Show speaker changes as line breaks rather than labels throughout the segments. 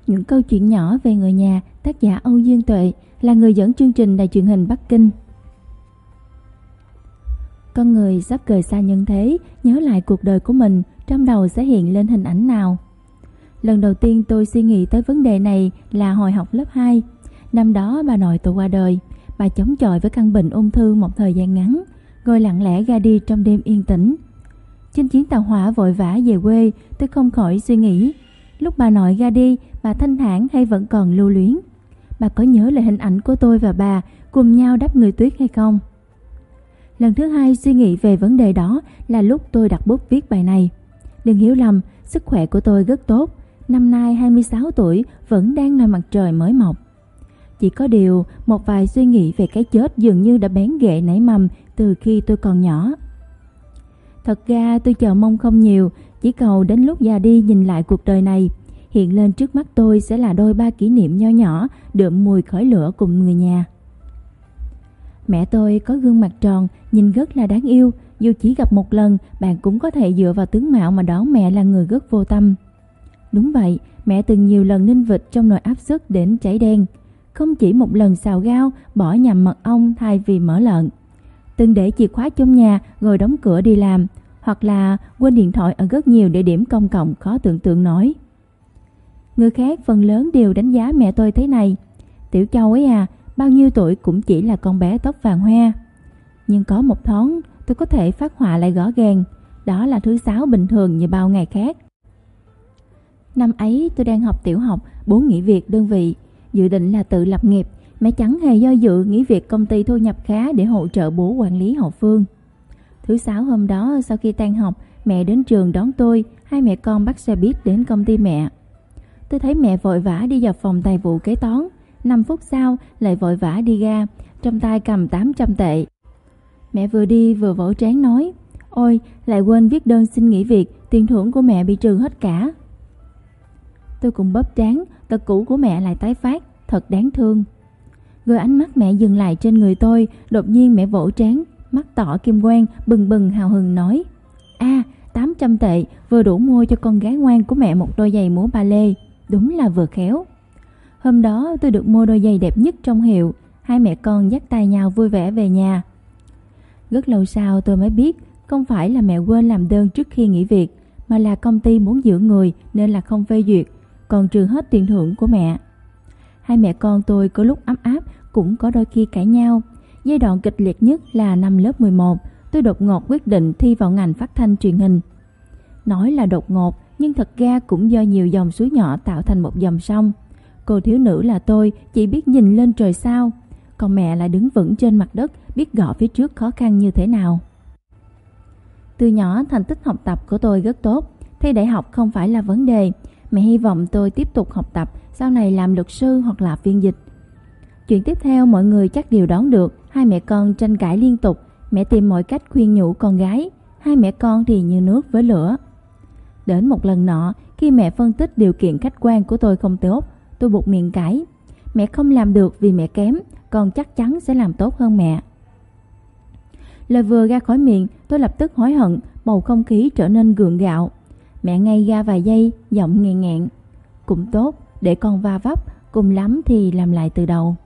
Những câu chuyện nhỏ về người nhà, tác giả Âu Dương Tuệ, là người dẫn chương trình đài truyền hình Bắc Kinh. Con người sắp rời xa nhân thế, nhớ lại cuộc đời của mình, trong đầu sẽ hiện lên hình ảnh nào? Lần đầu tiên tôi suy nghĩ tới vấn đề này là hồi học lớp 2. Năm đó bà nội tôi qua đời. Bà chống chọi với căn bệnh ung thư một thời gian ngắn, rồi lặng lẽ ra đi trong đêm yên tĩnh. Trên chuyến tàu hỏa vội vã về quê, tôi không khỏi suy nghĩ, lúc bà nội ra đi, bà thanh thản hay vẫn còn lưu luyến? Bà có nhớ lại hình ảnh của tôi và bà cùng nhau đắp người tuyết hay không? Lần thứ hai suy nghĩ về vấn đề đó là lúc tôi đặt bút viết bài này. Đừng hiểu lầm, sức khỏe của tôi rất tốt. Năm nay 26 tuổi, vẫn đang ngồi mặt trời mới mọc. Chỉ có điều, một vài suy nghĩ về cái chết dường như đã bén rễ nảy mầm từ khi tôi còn nhỏ. Thật ra tôi chờ mong không nhiều, chỉ cầu đến lúc già đi nhìn lại cuộc đời này, hiện lên trước mắt tôi sẽ là đôi ba kỷ niệm nho nhỏ, đượm mùi khói lửa cùng người nhà. Mẹ tôi có gương mặt tròn, nhìn rất là đáng yêu. Dù chỉ gặp một lần, bạn cũng có thể dựa vào tướng mạo mà đoán mẹ là người rất vô tâm. Đúng vậy, mẹ từng nhiều lần ninh vịt trong nồi áp suất đến chảy đen. Không chỉ một lần xào rau, bỏ nhầm mật ong thay vì mỡ lợn. Từng để chìa khóa trong nhà rồi đóng cửa đi làm, hoặc là quên điện thoại ở rất nhiều địa điểm công cộng khó tưởng tượng nổi. Người khác phần lớn đều đánh giá mẹ tôi thế này: Tiểu Châu ấy à, bao nhiêu tuổi cũng chỉ là con bé tóc vàng hoe. Nhưng có một thoáng tôi có thể phát họa lại rõ ràng, đó là thứ Sáu bình thường như bao ngày khác. Năm ấy tôi đang học tiểu học, bố nghỉ việc đơn vị, dự định là tự lập nghiệp. Mẹ chẳng hề do dự nghỉ việc công ty thu nhập khá để hỗ trợ bố quản lý hậu phương. Thứ Sáu hôm đó sau khi tan học, mẹ đến trường đón tôi, hai mẹ con bắt xe buýt đến công ty mẹ. Tôi thấy mẹ vội vã đi vào phòng tài vụ kế toán, 5 phút sau lại vội vã đi ra, trong tay cầm 800 tệ. Mẹ vừa đi vừa vỗ trán nói: Ôi, lại quên viết đơn xin nghỉ việc, tiền thưởng của mẹ bị trừ hết cả. Tôi cũng bóp trán, tật cũ của mẹ lại tái phát, thật đáng thương. Rồi ánh mắt mẹ dừng lại trên người tôi, đột nhiên mẹ vỗ trán, mắt tỏ kim quang, bừng bừng hào hứng nói: 800 tệ vừa đủ mua cho con gái ngoan của mẹ một đôi giày múa ba lê, đúng là vừa khéo. Hôm đó tôi được mua đôi giày đẹp nhất trong hiệu, hai mẹ con dắt tay nhau vui vẻ về nhà. Rất lâu sau tôi mới biết, không phải là mẹ quên làm đơn trước khi nghỉ việc, mà là công ty muốn giữ người nên là không phê duyệt, còn trừ hết tiền thưởng của mẹ. Hai mẹ con tôi có lúc ấm áp, cũng có đôi khi cãi nhau. Giai đoạn kịch liệt nhất là năm lớp 11, tôi đột ngột quyết định thi vào ngành phát thanh truyền hình. Nói là đột ngột, nhưng thật ra cũng do nhiều dòng suối nhỏ tạo thành một dòng sông. Cô thiếu nữ là tôi chỉ biết nhìn lên trời sao, còn mẹ lại đứng vững trên mặt đất, biết gõ phía trước khó khăn như thế nào. Từ nhỏ thành tích học tập của tôi rất tốt, thi đại học không phải là vấn đề. Mẹ hy vọng tôi tiếp tục học tập, sau này làm luật sư hoặc là phiên dịch. Chuyện tiếp theo mọi người chắc đều đoán được, hai mẹ con tranh cãi liên tục. Mẹ tìm mọi cách khuyên nhủ con gái, hai mẹ con thì như nước với lửa. Đến một lần nọ, khi mẹ phân tích điều kiện khách quan của tôi không tốt, tôi buột miệng cãi: Mẹ không làm được vì mẹ kém, con chắc chắn sẽ làm tốt hơn mẹ. Lời vừa ra khỏi miệng, tôi lập tức hối hận, bầu không khí trở nên gượng gạo. Mẹ ngây ra vài giây, giọng nghẹn nghẹn: Cũng tốt, để con va vấp, cùng lắm thì làm lại từ đầu.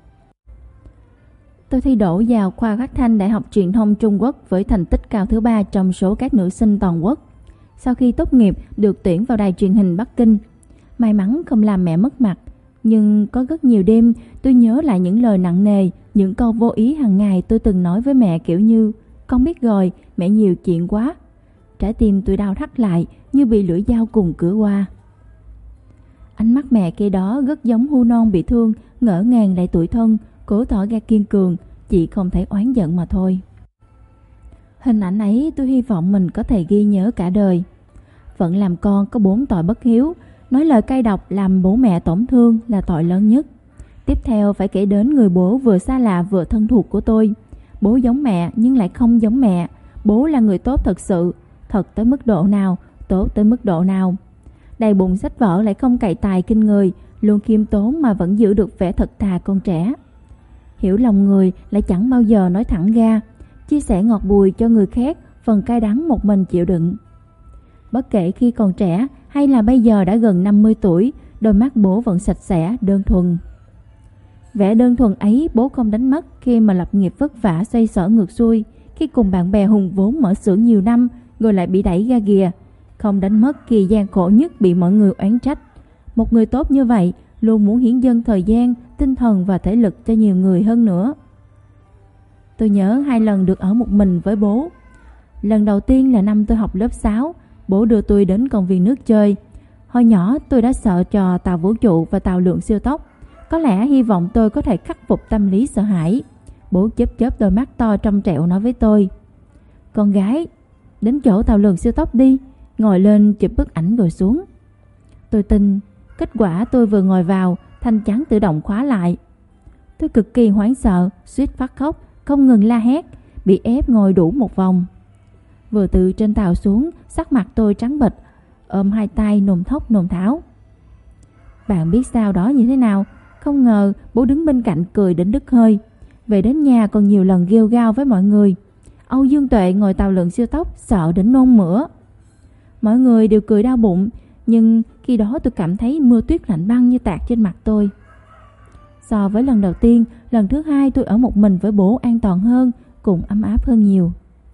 Tôi thi đỗ vào khoa phát thanh Đại học Truyền thông Trung Quốc với thành tích cao thứ 3 trong số các nữ sinh toàn quốc. Sau khi tốt nghiệp, được tuyển vào đài truyền hình Bắc Kinh. May mắn không làm mẹ mất mặt, nhưng có rất nhiều đêm tôi nhớ lại những lời nặng nề, những câu vô ý hàng ngày tôi từng nói với mẹ, kiểu như: Con biết rồi, mẹ nhiều chuyện quá. Trái tim tôi đau thắt lại như bị lưỡi dao cùng cứa qua. Ánh mắt mẹ khi đó rất giống hu non bị thương, ngỡ ngàng lại tủi thân, cố tỏ ra kiên cường, chỉ không thể oán giận mà thôi. Hình ảnh ấy tôi hy vọng mình có thể ghi nhớ cả đời. Phận làm con có 4 tội bất hiếu, nói lời cay độc làm bố mẹ tổn thương là tội lớn nhất. Tiếp theo phải kể đến người bố vừa xa lạ vừa thân thuộc của tôi. Bố giống mẹ nhưng lại không giống mẹ. Bố là người tốt thật sự, thật tới mức độ nào, tốt tới mức độ nào. Đầy bụng sách vở lại không cậy tài kinh người, luôn khiêm tốn mà vẫn giữ được vẻ thật thà con trẻ. Hiểu lòng người lại chẳng bao giờ nói thẳng ra, chia sẻ ngọt bùi cho người khác, phần cay đắng một mình chịu đựng. Bất kể khi còn trẻ hay là bây giờ đã gần 50 tuổi, đôi mắt bố vẫn sạch sẽ, đơn thuần. Vẻ đơn thuần ấy bố không đánh mất khi mà lập nghiệp vất vả xoay sở ngược xuôi, khi cùng bạn bè hùng vốn mở xưởng nhiều năm rồi lại bị đẩy ra gìa. Không đánh mất khi gian khổ nhất bị mọi người oán trách. Một người tốt như vậy luôn muốn hiến dâng thời gian, tinh thần và thể lực cho nhiều người hơn nữa. Tôi nhớ 2 lần được ở một mình với bố. Lần đầu tiên là năm tôi học lớp 6, bố đưa tôi đến công viên nước chơi. Hồi nhỏ tôi đã sợ trò tàu vũ trụ và tàu lượn siêu tốc. Có lẽ hy vọng tôi có thể khắc phục tâm lý sợ hãi. Bố chớp chớp đôi mắt to trong trẻo nói với tôi: "Con gái, đến chỗ tàu lượn siêu tốc đi, ngồi lên chụp bức ảnh rồi xuống." Tôi tin. Kết quả tôi vừa ngồi vào, thanh chắn tự động khóa lại. Tôi cực kỳ hoảng sợ, suýt phát khóc, không ngừng la hét, bị ép ngồi đủ một vòng. Vừa từ trên tàu xuống, sắc mặt tôi trắng bệch, ôm 2 tay nôn thốc nôn tháo. Bạn biết sau đó như thế nào? Không ngờ bố đứng bên cạnh cười đến đứt hơi. Về đến nhà còn nhiều lần rêu rao với mọi người: Âu Dương Tuệ ngồi tàu lượn siêu tốc sợ đến nôn mửa. Mọi người đều cười đau bụng, nhưng khi đó tôi cảm thấy mưa tuyết lạnh băng như tạt trên mặt tôi. So với lần đầu tiên, lần thứ 2 tôi ở một mình với bố an toàn hơn, cũng ấm áp hơn nhiều.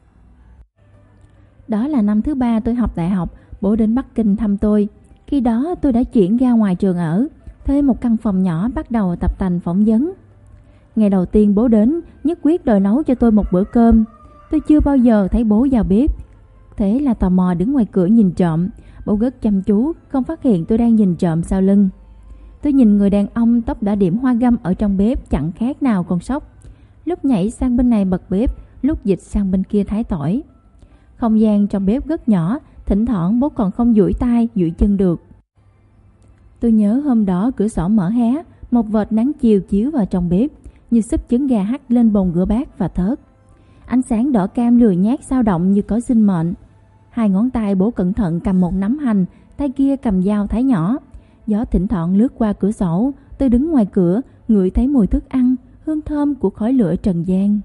Đó là năm thứ 3 tôi học đại học, bố đến Bắc Kinh thăm tôi. Khi đó tôi đã chuyển ra ngoài trường ở, thuê một căn phòng nhỏ bắt đầu tập tành phỏng vấn. Ngày đầu tiên bố đến, nhất quyết đòi nấu cho tôi một bữa cơm. Tôi chưa bao giờ thấy bố vào bếp, thế là tò mò đứng ngoài cửa nhìn trộm. Bố rất chăm chú, không phát hiện tôi đang nhìn trộm sau lưng. Tôi nhìn người đàn ông tóc đã điểm hoa găm ở trong bếp chẳng khác nào con sóc. Lúc nhảy sang bên này bật bếp, lúc dịch sang bên kia thái tỏi. Không gian trong bếp rất nhỏ, thỉnh thoảng bố còn không duỗi tay, duỗi chân được. Tôi nhớ hôm đó cửa sổ mở hé, một vệt nắng chiều chiếu vào trong bếp, như súp trứng gà hắt lên bồn rửa bát và thớt. Ánh sáng đỏ cam lười nhác dao động như có sinh mệnh. 2 ngón tay bố cẩn thận cầm một nắm hành, tay kia cầm dao thái nhỏ. Gió thỉnh thoảng lướt qua cửa sổ, tôi đứng ngoài cửa, ngửi thấy mùi thức ăn, hương thơm của khói lửa trần gian.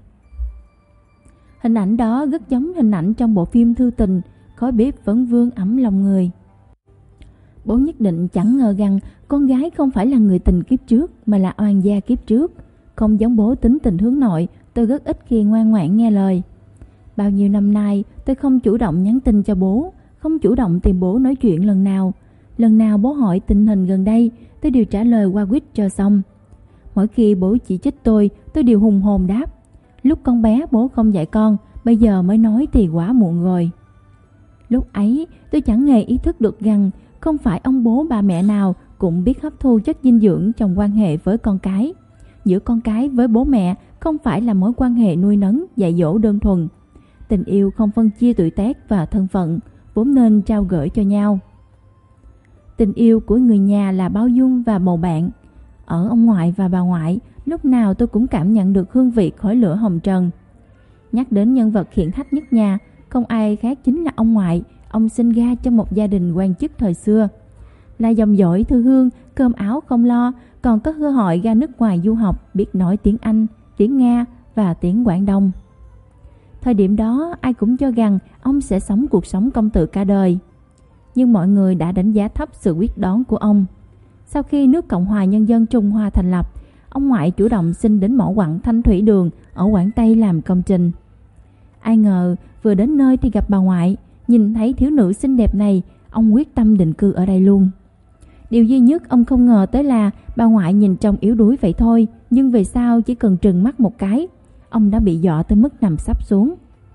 Hình ảnh đó rất giống hình ảnh trong bộ phim Thư Tình, khói bếp vẫn vương ấm lòng người. Bố nhất định chẳng ngờ rằng con gái không phải là người tình kiếp trước mà là oan gia kiếp trước. Không giống bố tính tình hướng nội, tôi rất ít khi ngoan ngoãn nghe lời. Bao nhiêu năm nay tôi không chủ động nhắn tin cho bố, không chủ động tìm bố nói chuyện lần nào. Lần nào bố hỏi tình hình gần đây, tôi đều trả lời qua quýt cho xong. Mỗi khi bố chỉ trích tôi đều hùng hồn đáp: Lúc con bé bố không dạy con, bây giờ mới nói thì quá muộn rồi. Lúc ấy tôi chẳng hề ý thức được rằng không phải ông bố bà mẹ nào cũng biết hấp thu chất dinh dưỡng trong quan hệ với con cái. Giữa con cái với bố mẹ không phải là mối quan hệ nuôi nấng, dạy dỗ đơn thuần. Tình yêu không phân chia tuổi tác và thân phận, vốn nên trao gửi cho nhau. Tình yêu của người nhà là bao dung và bầu bạn. Ở ông ngoại và bà ngoại, lúc nào tôi cũng cảm nhận được hương vị khói lửa hồng trần. Nhắc đến nhân vật hiển hách nhất nhà, không ai khác chính là ông ngoại. Ông sinh ra trong một gia đình quan chức thời xưa, là dòng dõi thư hương, cơm áo không lo, còn có cơ hội ra nước ngoài du học, biết nói tiếng Anh, tiếng Nga và tiếng Quảng Đông. Thời điểm đó ai cũng cho rằng ông sẽ sống cuộc sống công tử cả đời. Nhưng mọi người đã đánh giá thấp sự quyết đoán của ông. Sau khi nước Cộng hòa Nhân dân Trung Hoa thành lập, ông ngoại chủ động xin đến mỏ quặng Thanh Thủy Đường ở Quảng Tây làm công trình. Ai ngờ vừa đến nơi thì gặp bà ngoại. Nhìn thấy thiếu nữ xinh đẹp này, ông quyết tâm định cư ở đây luôn. Điều duy nhất ông không ngờ tới là bà ngoại nhìn trông yếu đuối vậy thôi, nhưng về sau chỉ cần trừng mắt một cái, ông đã bị dọa tới mức nằm sắp xuống.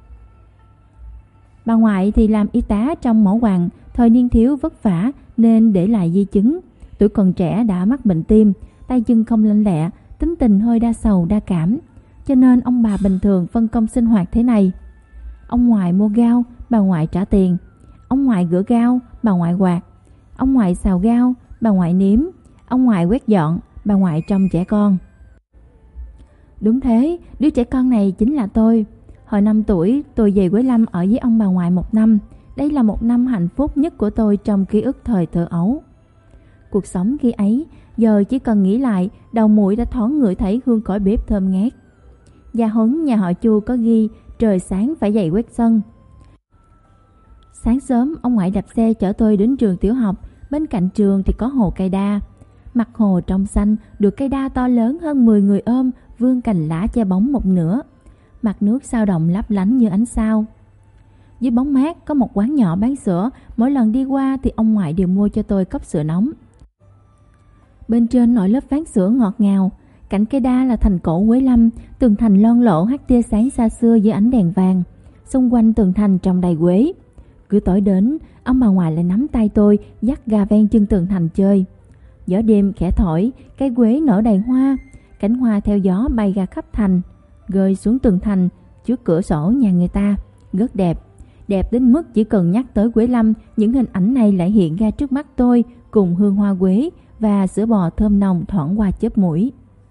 Bà ngoại thì làm y tá trong mỏ quặng, thời niên thiếu vất vả nên để lại di chứng. Tuổi còn trẻ đã mắc bệnh tim, tay chân không lanh lẹ, tính tình hơi đa sầu đa cảm. Cho nên ông bà bình thường phân công sinh hoạt thế này: ông ngoại mua gao, bà ngoại trả tiền. Ông ngoại rửa gao, bà ngoại quạt. Ông ngoại xào gao, bà ngoại nếm. Ông ngoại quét dọn, bà ngoại trông trẻ con. Đúng thế, đứa trẻ con này chính là tôi. Hồi 5 tuổi, tôi về Quế Lâm ở với ông bà ngoại 1 năm. Đây là một năm hạnh phúc nhất của tôi trong ký ức thời thơ ấu. Cuộc sống khi ấy, giờ chỉ cần nghĩ lại, đầu mũi đã thoáng ngửi thấy hương khói bếp thơm ngát. Gia huấn nhà họ Chu có ghi trời sáng phải dậy quét sân. Sáng sớm, ông ngoại đạp xe chở tôi đến trường tiểu học. Bên cạnh trường thì có hồ cây đa. Mặt hồ trong xanh, được cây đa to lớn hơn 10 người ôm, vươn cành lá che bóng một nửa. Mặt nước sao động lấp lánh như ánh sao. Dưới bóng mát có một quán nhỏ bán sữa, mỗi lần đi qua thì ông ngoại đều mua cho tôi cốc sữa nóng. Bên trên nổi lớp ván sữa ngọt ngào. Cạnh cây đa là thành cổ Quế Lâm, tường thành loang lổ hắt tia sáng xa xưa dưới ánh đèn vàng. Xung quanh tường thành trồng đầy quế. Cứ tối đến, ông bà ngoại lại nắm tay tôi dắt gà ven chân tường thành chơi. Gió đêm khẽ thổi, cây quế nở đầy hoa, cánh hoa theo gió bay ra khắp thành, rơi xuống tường thành trước cửa sổ nhà người ta. Rất đẹp, đẹp đến mức chỉ cần nhắc tới Quế Lâm, những hình ảnh này lại hiện ra trước mắt tôi cùng hương hoa quế và sữa bò thơm nồng thoảng qua chớp mũi.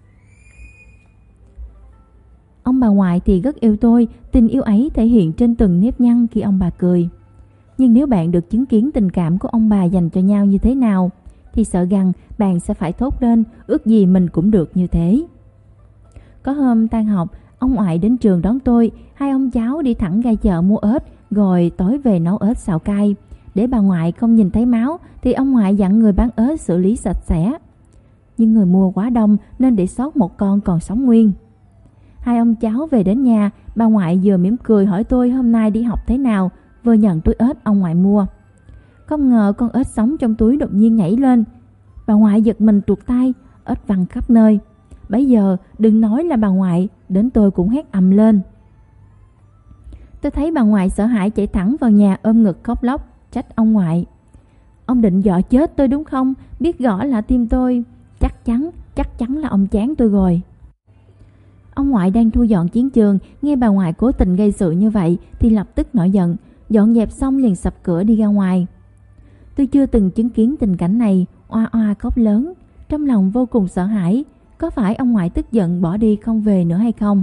Ông bà ngoại thì rất yêu tôi, tình yêu ấy thể hiện trên từng nếp nhăn khi ông bà cười. Nhưng nếu bạn được chứng kiến tình cảm của ông bà dành cho nhau như thế nào, thì sợ rằng bạn sẽ phải thốt lên, ước gì mình cũng được như thế. Có hôm tan học, ông ngoại đến trường đón tôi, hai ông cháu đi thẳng ra chợ mua ếch, rồi tối về nấu ếch xào cay. Để bà ngoại không nhìn thấy máu, thì ông ngoại dặn người bán ếch xử lý sạch sẽ. Nhưng người mua quá đông nên để sót một con còn sống nguyên. Hai ông cháu về đến nhà, bà ngoại vừa mỉm cười hỏi tôi hôm nay đi học thế nào, vừa nhận túi ếch ông ngoại mua. Không ngờ con ếch sống trong túi đột nhiên nhảy lên. Bà ngoại giật mình tuột tay, ếch văng khắp nơi. Bấy giờ đừng nói là bà ngoại, đến tôi cũng hét ầm lên. Tôi thấy bà ngoại sợ hãi chạy thẳng vào nhà ôm ngực khóc lóc, trách ông ngoại. Ông định dọa chết tôi đúng không? Biết rõ là tim tôi. Chắc chắn là ông chán tôi rồi. Ông ngoại đang thu dọn chiến trường, nghe bà ngoại cố tình gây sự như vậy thì lập tức nổi giận, dọn dẹp xong liền sập cửa đi ra ngoài. Tôi chưa từng chứng kiến tình cảnh này, oa oa khóc lớn, trong lòng vô cùng sợ hãi. Có phải ông ngoại tức giận bỏ đi không về nữa hay không?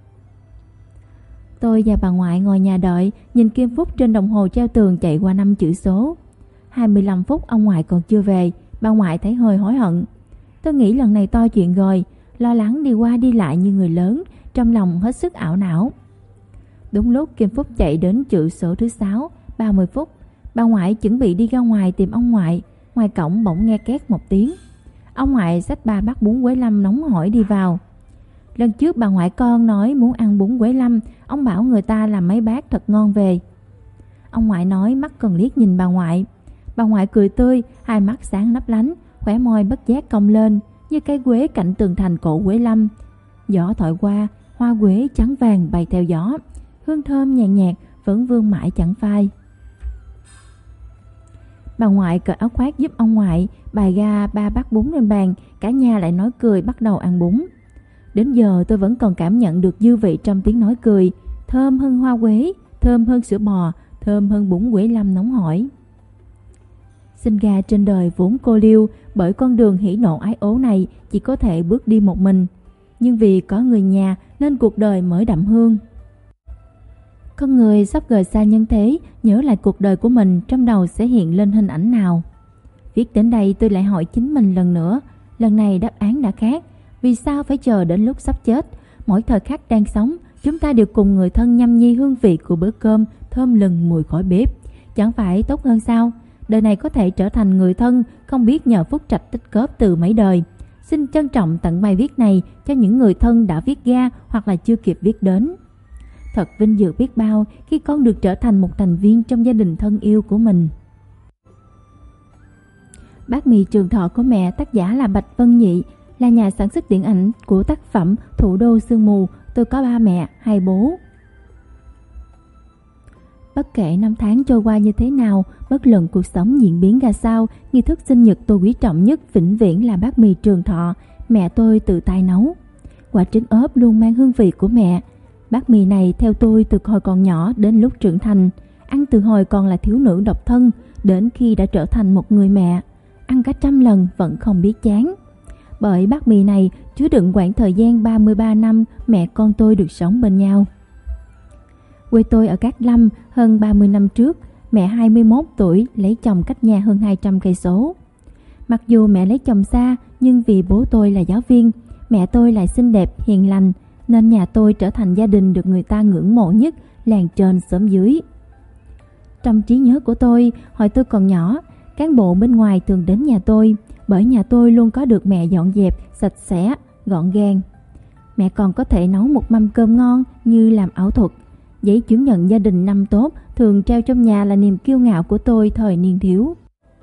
Tôi và bà ngoại ngồi nhà đợi, nhìn kim phút trên đồng hồ treo tường chạy qua 5 chữ số. 25 phút ông ngoại còn chưa về, bà ngoại thấy hơi hối hận. Tôi nghĩ lần này to chuyện rồi, lo lắng đi qua đi lại như người lớn, trong lòng hết sức ảo não. Đúng lúc kim phút chạy đến chữ số thứ 6, 30 phút, bà ngoại chuẩn bị đi ra ngoài tìm ông ngoại. Ngoài cổng bỗng nghe két một tiếng. Ông ngoại xách 3 bát bún Quế Lâm nóng hổi đi vào. Lần trước bà ngoại con nói muốn ăn bún Quế Lâm, ông bảo người ta làm mấy bát thật ngon về. Ông ngoại nói mắt còn liếc nhìn bà ngoại. Bà ngoại cười tươi, hai mắt sáng lấp lánh, khóe môi bất giác cong lên như cây quế cạnh tường thành cổ Quế Lâm. Gió thổi qua, hoa quế trắng vàng bay theo gió, hương thơm nhàn nhạt vẫn vương mãi chẳng phai. Bà ngoại cởi áo khoác giúp ông ngoại, bày ra 3 bát bún lên bàn, cả nhà lại nói cười bắt đầu ăn bún. Đến giờ tôi vẫn còn cảm nhận được dư vị trong tiếng nói cười, thơm hơn hoa quế, thơm hơn sữa bò, thơm hơn bún Quế Lâm nóng hổi. Sinh ra trên đời vốn cô liêu, bởi con đường hỉ nộ ái ố này chỉ có thể bước đi một mình. Nhưng vì có người nhà nên cuộc đời mới đậm hương. Con người sắp rời xa nhân thế, nhớ lại cuộc đời của mình, trong đầu sẽ hiện lên hình ảnh nào? Viết đến đây tôi lại hỏi chính mình lần nữa. Lần này đáp án đã khác. Vì sao phải chờ đến lúc sắp chết? Mỗi thời khắc đang sống, chúng ta đều cùng người thân nhâm nhi hương vị của bữa cơm thơm lừng mùi khói bếp. Chẳng phải tốt hơn sao? Đời này có thể trở thành người thân, không biết nhờ phúc trạch tích góp từ mấy đời. Xin trân trọng tặng bài viết này cho những người thân đã viết ra hoặc là chưa kịp viết đến. Thật vinh dự biết bao khi con được trở thành một thành viên trong gia đình thân yêu của mình. Bát mì trường thọ của mẹ, tác giả là Bạch Vân Nhị, là nhà sản xuất điện ảnh của tác phẩm Thủ đô sương mù. Tôi có 3 mẹ, 2 bố. Bất kể năm tháng trôi qua như thế nào, bất luận cuộc sống diễn biến ra sao, nghi thức sinh nhật tôi quý trọng nhất vĩnh viễn là bát mì trường thọ, mẹ tôi tự tay nấu. Quả trứng ốp luôn mang hương vị của mẹ. Bát mì này theo tôi từ hồi còn nhỏ đến lúc trưởng thành, ăn từ hồi còn là thiếu nữ độc thân đến khi đã trở thành một người mẹ, ăn cả 100 lần vẫn không biết chán. Bởi bát mì này chứa đựng quãng thời gian 33 năm mẹ con tôi được sống bên nhau. Quê tôi ở Cát Lâm, hơn 30 năm trước, mẹ 21 tuổi lấy chồng cách nhà hơn 200 cây số. Mặc dù mẹ lấy chồng xa, nhưng vì bố tôi là giáo viên, mẹ tôi lại xinh đẹp, hiền lành, nên nhà tôi trở thành gia đình được người ta ngưỡng mộ nhất làng trên xóm dưới. Trong trí nhớ của tôi, hồi tôi còn nhỏ, Cán bộ bên ngoài thường đến nhà tôi, bởi nhà tôi luôn có được mẹ dọn dẹp, sạch sẽ, gọn gàng. Mẹ còn có thể nấu một mâm cơm ngon như làm ảo thuật. Giấy chứng nhận gia đình năm tốt thường treo trong nhà là niềm kiêu ngạo của tôi thời niên thiếu.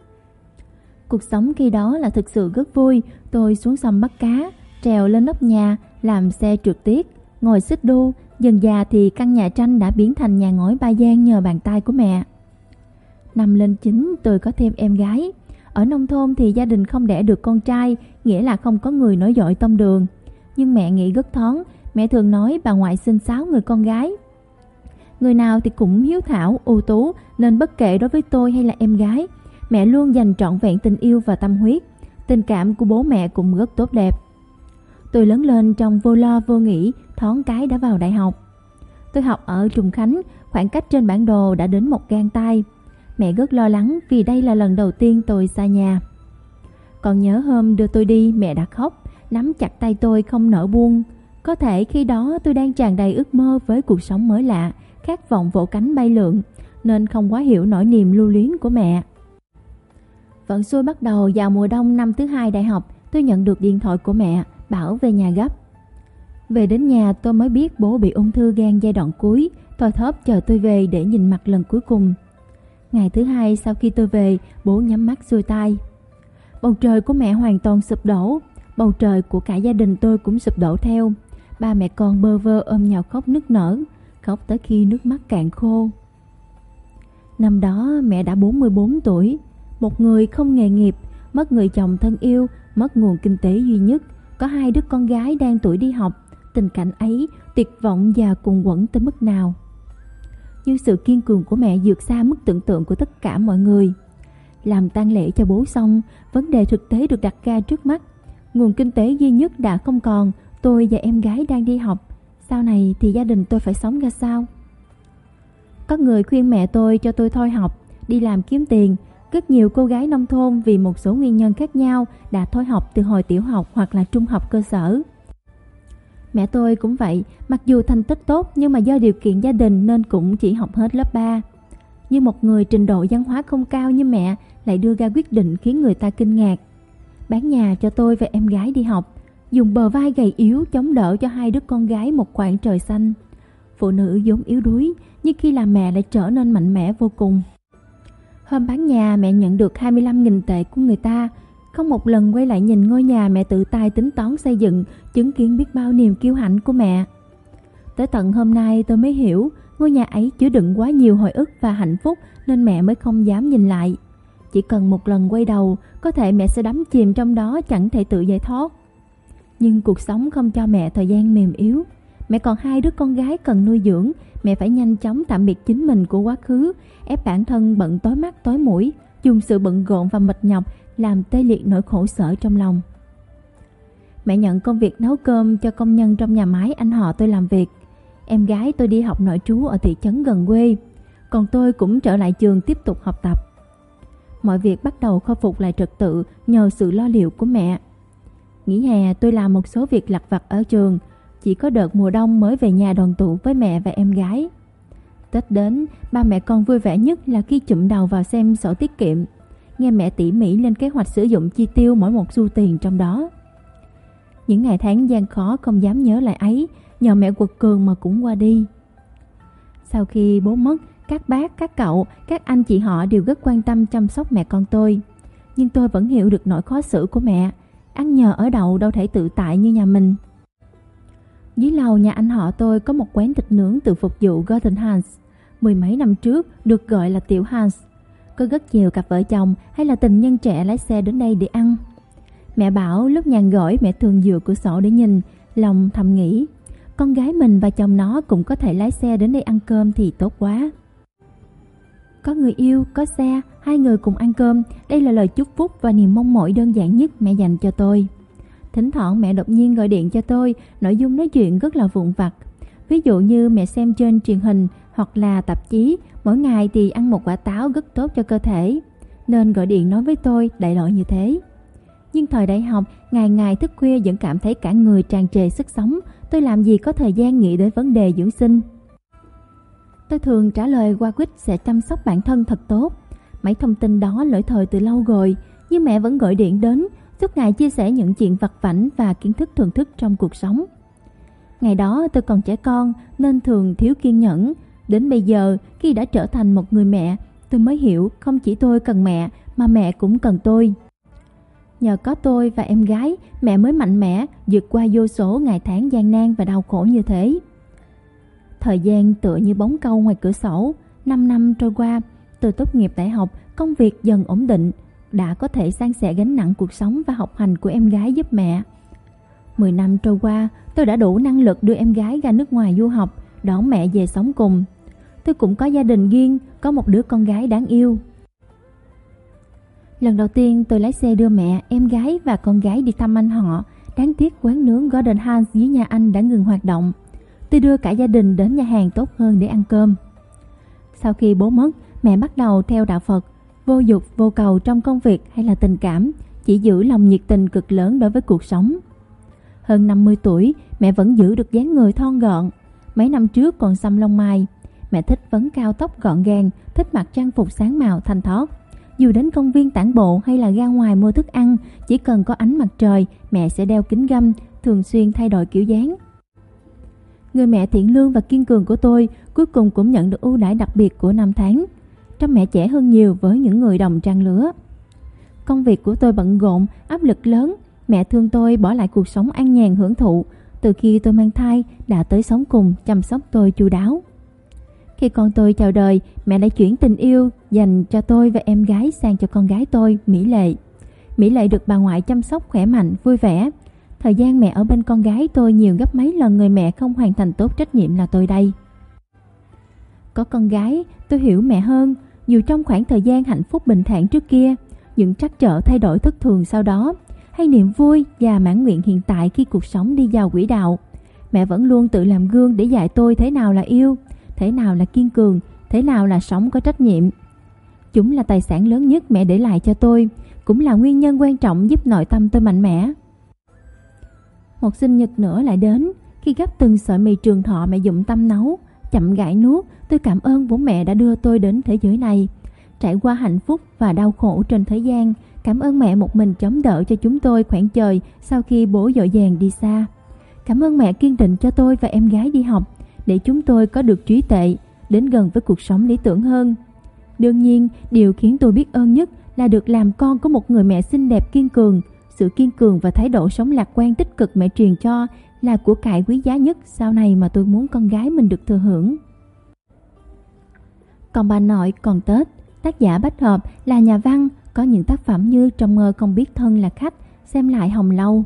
Cuộc sống khi đó là thực sự rất vui. Tôi xuống sông bắt cá, trèo lên nóc nhà, làm xe trượt tuyết, ngồi xích đu. Dần dà thì căn nhà tranh đã biến thành nhà ngói ba gian nhờ bàn tay của mẹ. Năm lên 9 tôi có thêm em gái. Ở nông thôn thì gia đình không đẻ được con trai, nghĩa là không có người nối dõi tông đường. Nhưng mẹ nghĩ rất thoáng, mẹ thường nói bà ngoại sinh 6 người con gái. Người nào thì cũng hiếu thảo, ưu tú, nên bất kể đối với tôi hay là em gái, mẹ luôn dành trọn vẹn tình yêu và tâm huyết. Tình cảm của bố mẹ cũng rất tốt đẹp. Tôi lớn lên trong vô lo vô nghĩ, thoáng cái đã vào đại học. Tôi học ở Trùng Khánh, khoảng cách trên bản đồ đã đến một gang tay. Mẹ rất lo lắng vì đây là lần đầu tiên tôi xa nhà. Còn nhớ hôm đưa tôi đi, mẹ đã khóc, nắm chặt tay tôi không nỡ buông. Có thể khi đó tôi đang tràn đầy ước mơ với cuộc sống mới lạ, khát vọng vỗ cánh bay lượn, nên không quá hiểu nỗi niềm lưu luyến của mẹ. Vận xui bắt đầu vào mùa đông năm thứ 2 đại học, tôi nhận được điện thoại của mẹ, bảo về nhà gấp. Về đến nhà tôi mới biết bố bị ung thư gan giai đoạn cuối, thoi thóp chờ tôi về để nhìn mặt lần cuối cùng. Ngày thứ 2 sau khi tôi về, bố nhắm mắt xuôi tay. Bầu trời của mẹ hoàn toàn sụp đổ, bầu trời của cả gia đình tôi cũng sụp đổ theo. Ba mẹ con bơ vơ ôm nhau khóc nức nở, khóc tới khi nước mắt cạn khô. Năm đó mẹ đã 44 tuổi, một người không nghề nghiệp, mất người chồng thân yêu, mất nguồn kinh tế duy nhất, có 2 đứa con gái đang tuổi đi học. Tình cảnh ấy tuyệt vọng và cùng quẫn tới mức nào. Nhưng sự kiên cường của mẹ vượt xa mức tưởng tượng của tất cả mọi người. Làm tang lễ cho bố xong, vấn đề thực tế được đặt ra trước mắt. Nguồn kinh tế duy nhất đã không còn, tôi và em gái đang đi học. Sau này thì gia đình tôi phải sống ra sao? Có người khuyên mẹ tôi cho tôi thôi học, đi làm kiếm tiền. Rất nhiều cô gái nông thôn vì một số nguyên nhân khác nhau đã thôi học từ hồi tiểu học hoặc là trung học cơ sở. Mẹ tôi cũng vậy, mặc dù thành tích tốt nhưng mà do điều kiện gia đình nên cũng chỉ học hết lớp 3. Như một người trình độ văn hóa không cao như mẹ lại đưa ra quyết định khiến người ta kinh ngạc. Bán nhà cho tôi và em gái đi học, dùng bờ vai gầy yếu chống đỡ cho 2 đứa con gái một khoảng trời xanh. Phụ nữ vốn yếu đuối, nhưng khi làm mẹ lại trở nên mạnh mẽ vô cùng. Hôm bán nhà mẹ nhận được 25.000 tệ của người ta, không một lần quay lại nhìn ngôi nhà mẹ tự tay tính toán xây dựng, chứng kiến biết bao niềm kiêu hãnh của mẹ. Tới tận hôm nay tôi mới hiểu, ngôi nhà ấy chứa đựng quá nhiều hồi ức và hạnh phúc nên mẹ mới không dám nhìn lại. Chỉ cần một lần quay đầu, có thể mẹ sẽ đắm chìm trong đó chẳng thể tự giải thoát. Nhưng cuộc sống không cho mẹ thời gian mềm yếu. Mẹ còn 2 đứa con gái cần nuôi dưỡng, mẹ phải nhanh chóng tạm biệt chính mình của quá khứ, ép bản thân bận tối mắt tối mũi, dùng sự bận rộn và mệt nhọc làm tê liệt nỗi khổ sở trong lòng. Mẹ nhận công việc nấu cơm cho công nhân trong nhà máy anh họ tôi làm việc. Em gái tôi đi học nội trú ở thị trấn gần quê, còn tôi cũng trở lại trường tiếp tục học tập. Mọi việc bắt đầu khôi phục lại trật tự nhờ sự lo liệu của mẹ. Nghỉ hè tôi làm một số việc lặt vặt ở trường, chỉ có đợt mùa đông mới về nhà đoàn tụ với mẹ và em gái. Tết đến, ba mẹ con vui vẻ nhất là khi chụm đầu vào xem sổ tiết kiệm, nghe mẹ tỉ mỉ lên kế hoạch sử dụng chi tiêu mỗi một xu tiền trong đó. Những ngày tháng gian khó không dám nhớ lại ấy, nhờ mẹ quật cường mà cũng qua đi. Sau khi bố mất, các bác, các cậu, các anh chị họ đều rất quan tâm chăm sóc mẹ con tôi. Nhưng tôi vẫn hiểu được nỗi khó xử của mẹ, ăn nhờ ở đậu đâu thể tự tại như nhà mình. Dưới lầu nhà anh họ tôi có một quán thịt nướng tự phục vụ Golden Hans. 10 mấy năm trước được gọi là Tiểu Hans. Có rất nhiều cặp vợ chồng hay là tình nhân trẻ lái xe đến đây để ăn. Mẹ bảo lúc nhàn rỗi mẹ thường dựa cửa sổ để nhìn, lòng thầm nghĩ, con gái mình và chồng nó cũng có thể lái xe đến đây ăn cơm thì tốt quá. Có người yêu, có xe, 2 người cùng ăn cơm, đây là lời chúc phúc và niềm mong mỏi đơn giản nhất mẹ dành cho tôi. Thỉnh thoảng mẹ đột nhiên gọi điện cho tôi, nội dung nói chuyện rất là vụn vặt. Ví dụ như mẹ xem trên truyền hình hoặc là tạp chí, mỗi ngày thì ăn một quả táo rất tốt cho cơ thể, nên gọi điện nói với tôi đại loại như thế. Nhưng thời đại học, ngày ngày thức khuya vẫn cảm thấy cả người tràn trề sức sống, tôi làm gì có thời gian nghĩ đến vấn đề dưỡng sinh. Tôi thường trả lời qua quýt sẽ chăm sóc bản thân thật tốt. Mấy thông tin đó lỗi thời từ lâu rồi, nhưng mẹ vẫn gọi điện đến, suốt ngày chia sẻ những chuyện vặt vãnh và kiến thức thưởng thức trong cuộc sống. Ngày đó tôi còn trẻ con nên thường thiếu kiên nhẫn. Đến bây giờ, khi đã trở thành một người mẹ, tôi mới hiểu không chỉ tôi cần mẹ mà mẹ cũng cần tôi. Nhờ có tôi và em gái, mẹ mới mạnh mẽ vượt qua vô số ngày tháng gian nan và đau khổ như thế. Thời gian tựa như bóng câu ngoài cửa sổ. 5 năm trôi qua, tôi tốt nghiệp đại học, công việc dần ổn định, đã có thể san sẻ gánh nặng cuộc sống và học hành của em gái giúp mẹ. 10 năm trôi qua, tôi đã đủ năng lực đưa em gái ra nước ngoài du học, đón mẹ về sống cùng. Tôi cũng có gia đình riêng, có một đứa con gái đáng yêu. Lần đầu tiên tôi lái xe đưa mẹ, em gái và con gái đi thăm anh họ. Đáng tiếc quán nướng Golden Hans dưới nhà anh đã ngừng hoạt động. Tôi đưa cả gia đình đến nhà hàng tốt hơn để ăn cơm. Sau khi bố mất, mẹ bắt đầu theo đạo Phật, vô dục vô cầu trong công việc hay là tình cảm, chỉ giữ lòng nhiệt tình cực lớn đối với cuộc sống. Hơn 50 tuổi, mẹ vẫn giữ được dáng người thon gọn. Mấy năm trước còn xăm lông mày. Mẹ thích vấn cao tóc gọn gàng, thích mặc trang phục sáng màu thanh thoát. Dù đến công viên tản bộ hay là ra ngoài mua thức ăn, chỉ cần có ánh mặt trời, mẹ sẽ đeo kính gâm, thường xuyên thay đổi kiểu dáng. Người mẹ thiện lương và kiên cường của tôi cuối cùng cũng nhận được ưu đãi đặc biệt của năm tháng. Trông mẹ trẻ hơn nhiều với những người đồng trang lứa. Công việc của tôi bận rộn, áp lực lớn. Mẹ thương tôi bỏ lại cuộc sống an nhàn hưởng thụ. Từ khi tôi mang thai, đã tới sống cùng, chăm sóc tôi chu đáo. Khi con tôi chào đời, mẹ đã chuyển tình yêu dành cho tôi và em gái sang cho con gái tôi, Mỹ Lệ. Mỹ Lệ được bà ngoại chăm sóc khỏe mạnh, vui vẻ. Thời gian mẹ ở bên con gái tôi nhiều gấp mấy lần người mẹ không hoàn thành tốt trách nhiệm là tôi đây. Có con gái, tôi hiểu mẹ hơn. Dù trong khoảng thời gian hạnh phúc bình thản trước kia, những trắc trở thay đổi thất thường sau đó, hay niềm vui và mãn nguyện hiện tại khi cuộc sống đi vào quỹ đạo, mẹ vẫn luôn tự làm gương để dạy tôi thế nào là yêu, thế nào là kiên cường, thế nào là sống có trách nhiệm. Chúng là tài sản lớn nhất mẹ để lại cho tôi, cũng là nguyên nhân quan trọng giúp nội tâm tôi mạnh mẽ. Một sinh nhật nữa lại đến. Khi gấp từng sợi mì Trường Thọ mẹ dụng tâm nấu, chậm rãi nuốt, tôi cảm ơn bố mẹ đã đưa tôi đến thế giới này. Trải qua hạnh phúc và đau khổ trên thế gian, cảm ơn mẹ một mình chống đỡ cho chúng tôi khoảng trời sau khi bố vội vàng đi xa. Cảm ơn mẹ kiên định cho tôi và em gái đi học, để chúng tôi có được trí tuệ, đến gần với cuộc sống lý tưởng hơn. Đương nhiên, điều khiến tôi biết ơn nhất là được làm con của một người mẹ xinh đẹp kiên cường. Sự kiên cường và thái độ sống lạc quan tích cực mẹ truyền cho là của cải quý giá nhất sau này mà tôi muốn con gái mình được thừa hưởng. Còn bà nội còn Tết, tác giả Bách Hợp là nhà văn, có những tác phẩm như Trong mơ không biết thân là khách, Xem lại Hồng Lâu.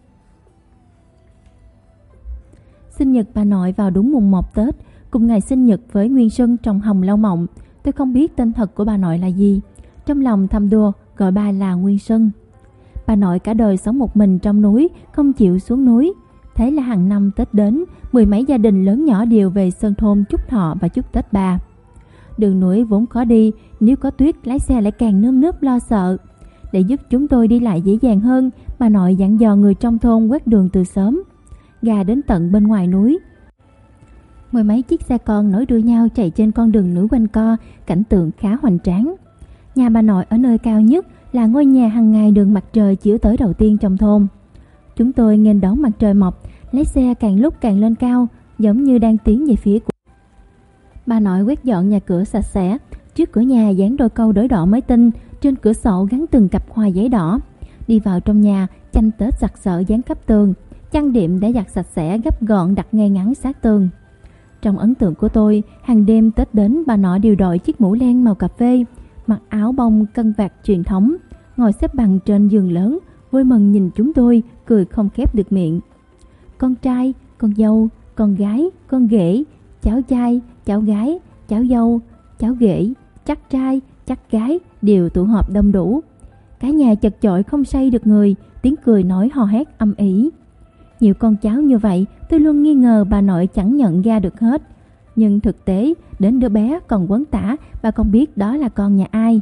Sinh nhật bà nội vào đúng mùng 1 Tết, cùng ngày sinh nhật với Nguyên Xuân trong Hồng Lâu Mộng. Tôi không biết tên thật của bà nội là gì, trong lòng thầm đùa gọi bà là Nguyên Xuân. Bà nội cả đời sống một mình trong núi, không chịu xuống núi. Thế là hàng năm Tết đến, mười mấy gia đình lớn nhỏ đều về Sơn Thôn chúc thọ và chúc Tết bà. Đường núi vốn khó đi, nếu có tuyết lái xe lại càng nơm nớp lo sợ. Để giúp chúng tôi đi lại dễ dàng hơn, bà nội dặn dò người trong thôn quét đường từ sớm. Gà đến tận bên ngoài núi. Mười mấy chiếc xe con nối đuôi nhau chạy trên con đường núi quanh co, cảnh tượng khá hoành tráng. Nhà bà nội ở nơi cao nhất, là ngôi nhà hàng ngày đường mặt trời chiếu tới đầu tiên trong thôn. Chúng tôi nghênh đón mặt trời mọc, lấy xe càng lúc càng lên cao, giống như đang tiến về phía của. Bà nội quét dọn nhà cửa sạch sẽ, trước cửa nhà dán đôi câu đối đỏ mới tinh, trên cửa sổ gắn từng cặp hoa giấy đỏ. Đi vào trong nhà, chanh Tết sặc sỡ dán khắp tường, chăn đệm đã giặt sạch sẽ gấp gọn đặt ngay ngắn sát tường. Trong ấn tượng của tôi, hàng đêm Tết đến bà nội đều đội chiếc mũ len màu cà phê, mặc áo bông cân vạt truyền thống, ngồi xếp bằng trên giường lớn, vui mừng nhìn chúng tôi, cười không khép được miệng. Con trai, con dâu, con gái, con ghẻ, cháu trai, cháu gái, cháu dâu, cháu ghẻ, chắc trai, chắc gái đều tụ họp đông đủ. Cả nhà chật chội không say được người, tiếng cười nói hò hét âm ỉ. Nhiều con cháu như vậy, tôi luôn nghi ngờ bà nội chẳng nhận ra được hết. Nhưng thực tế, đến đứa bé còn quấn tả, bà không biết đó là con nhà ai.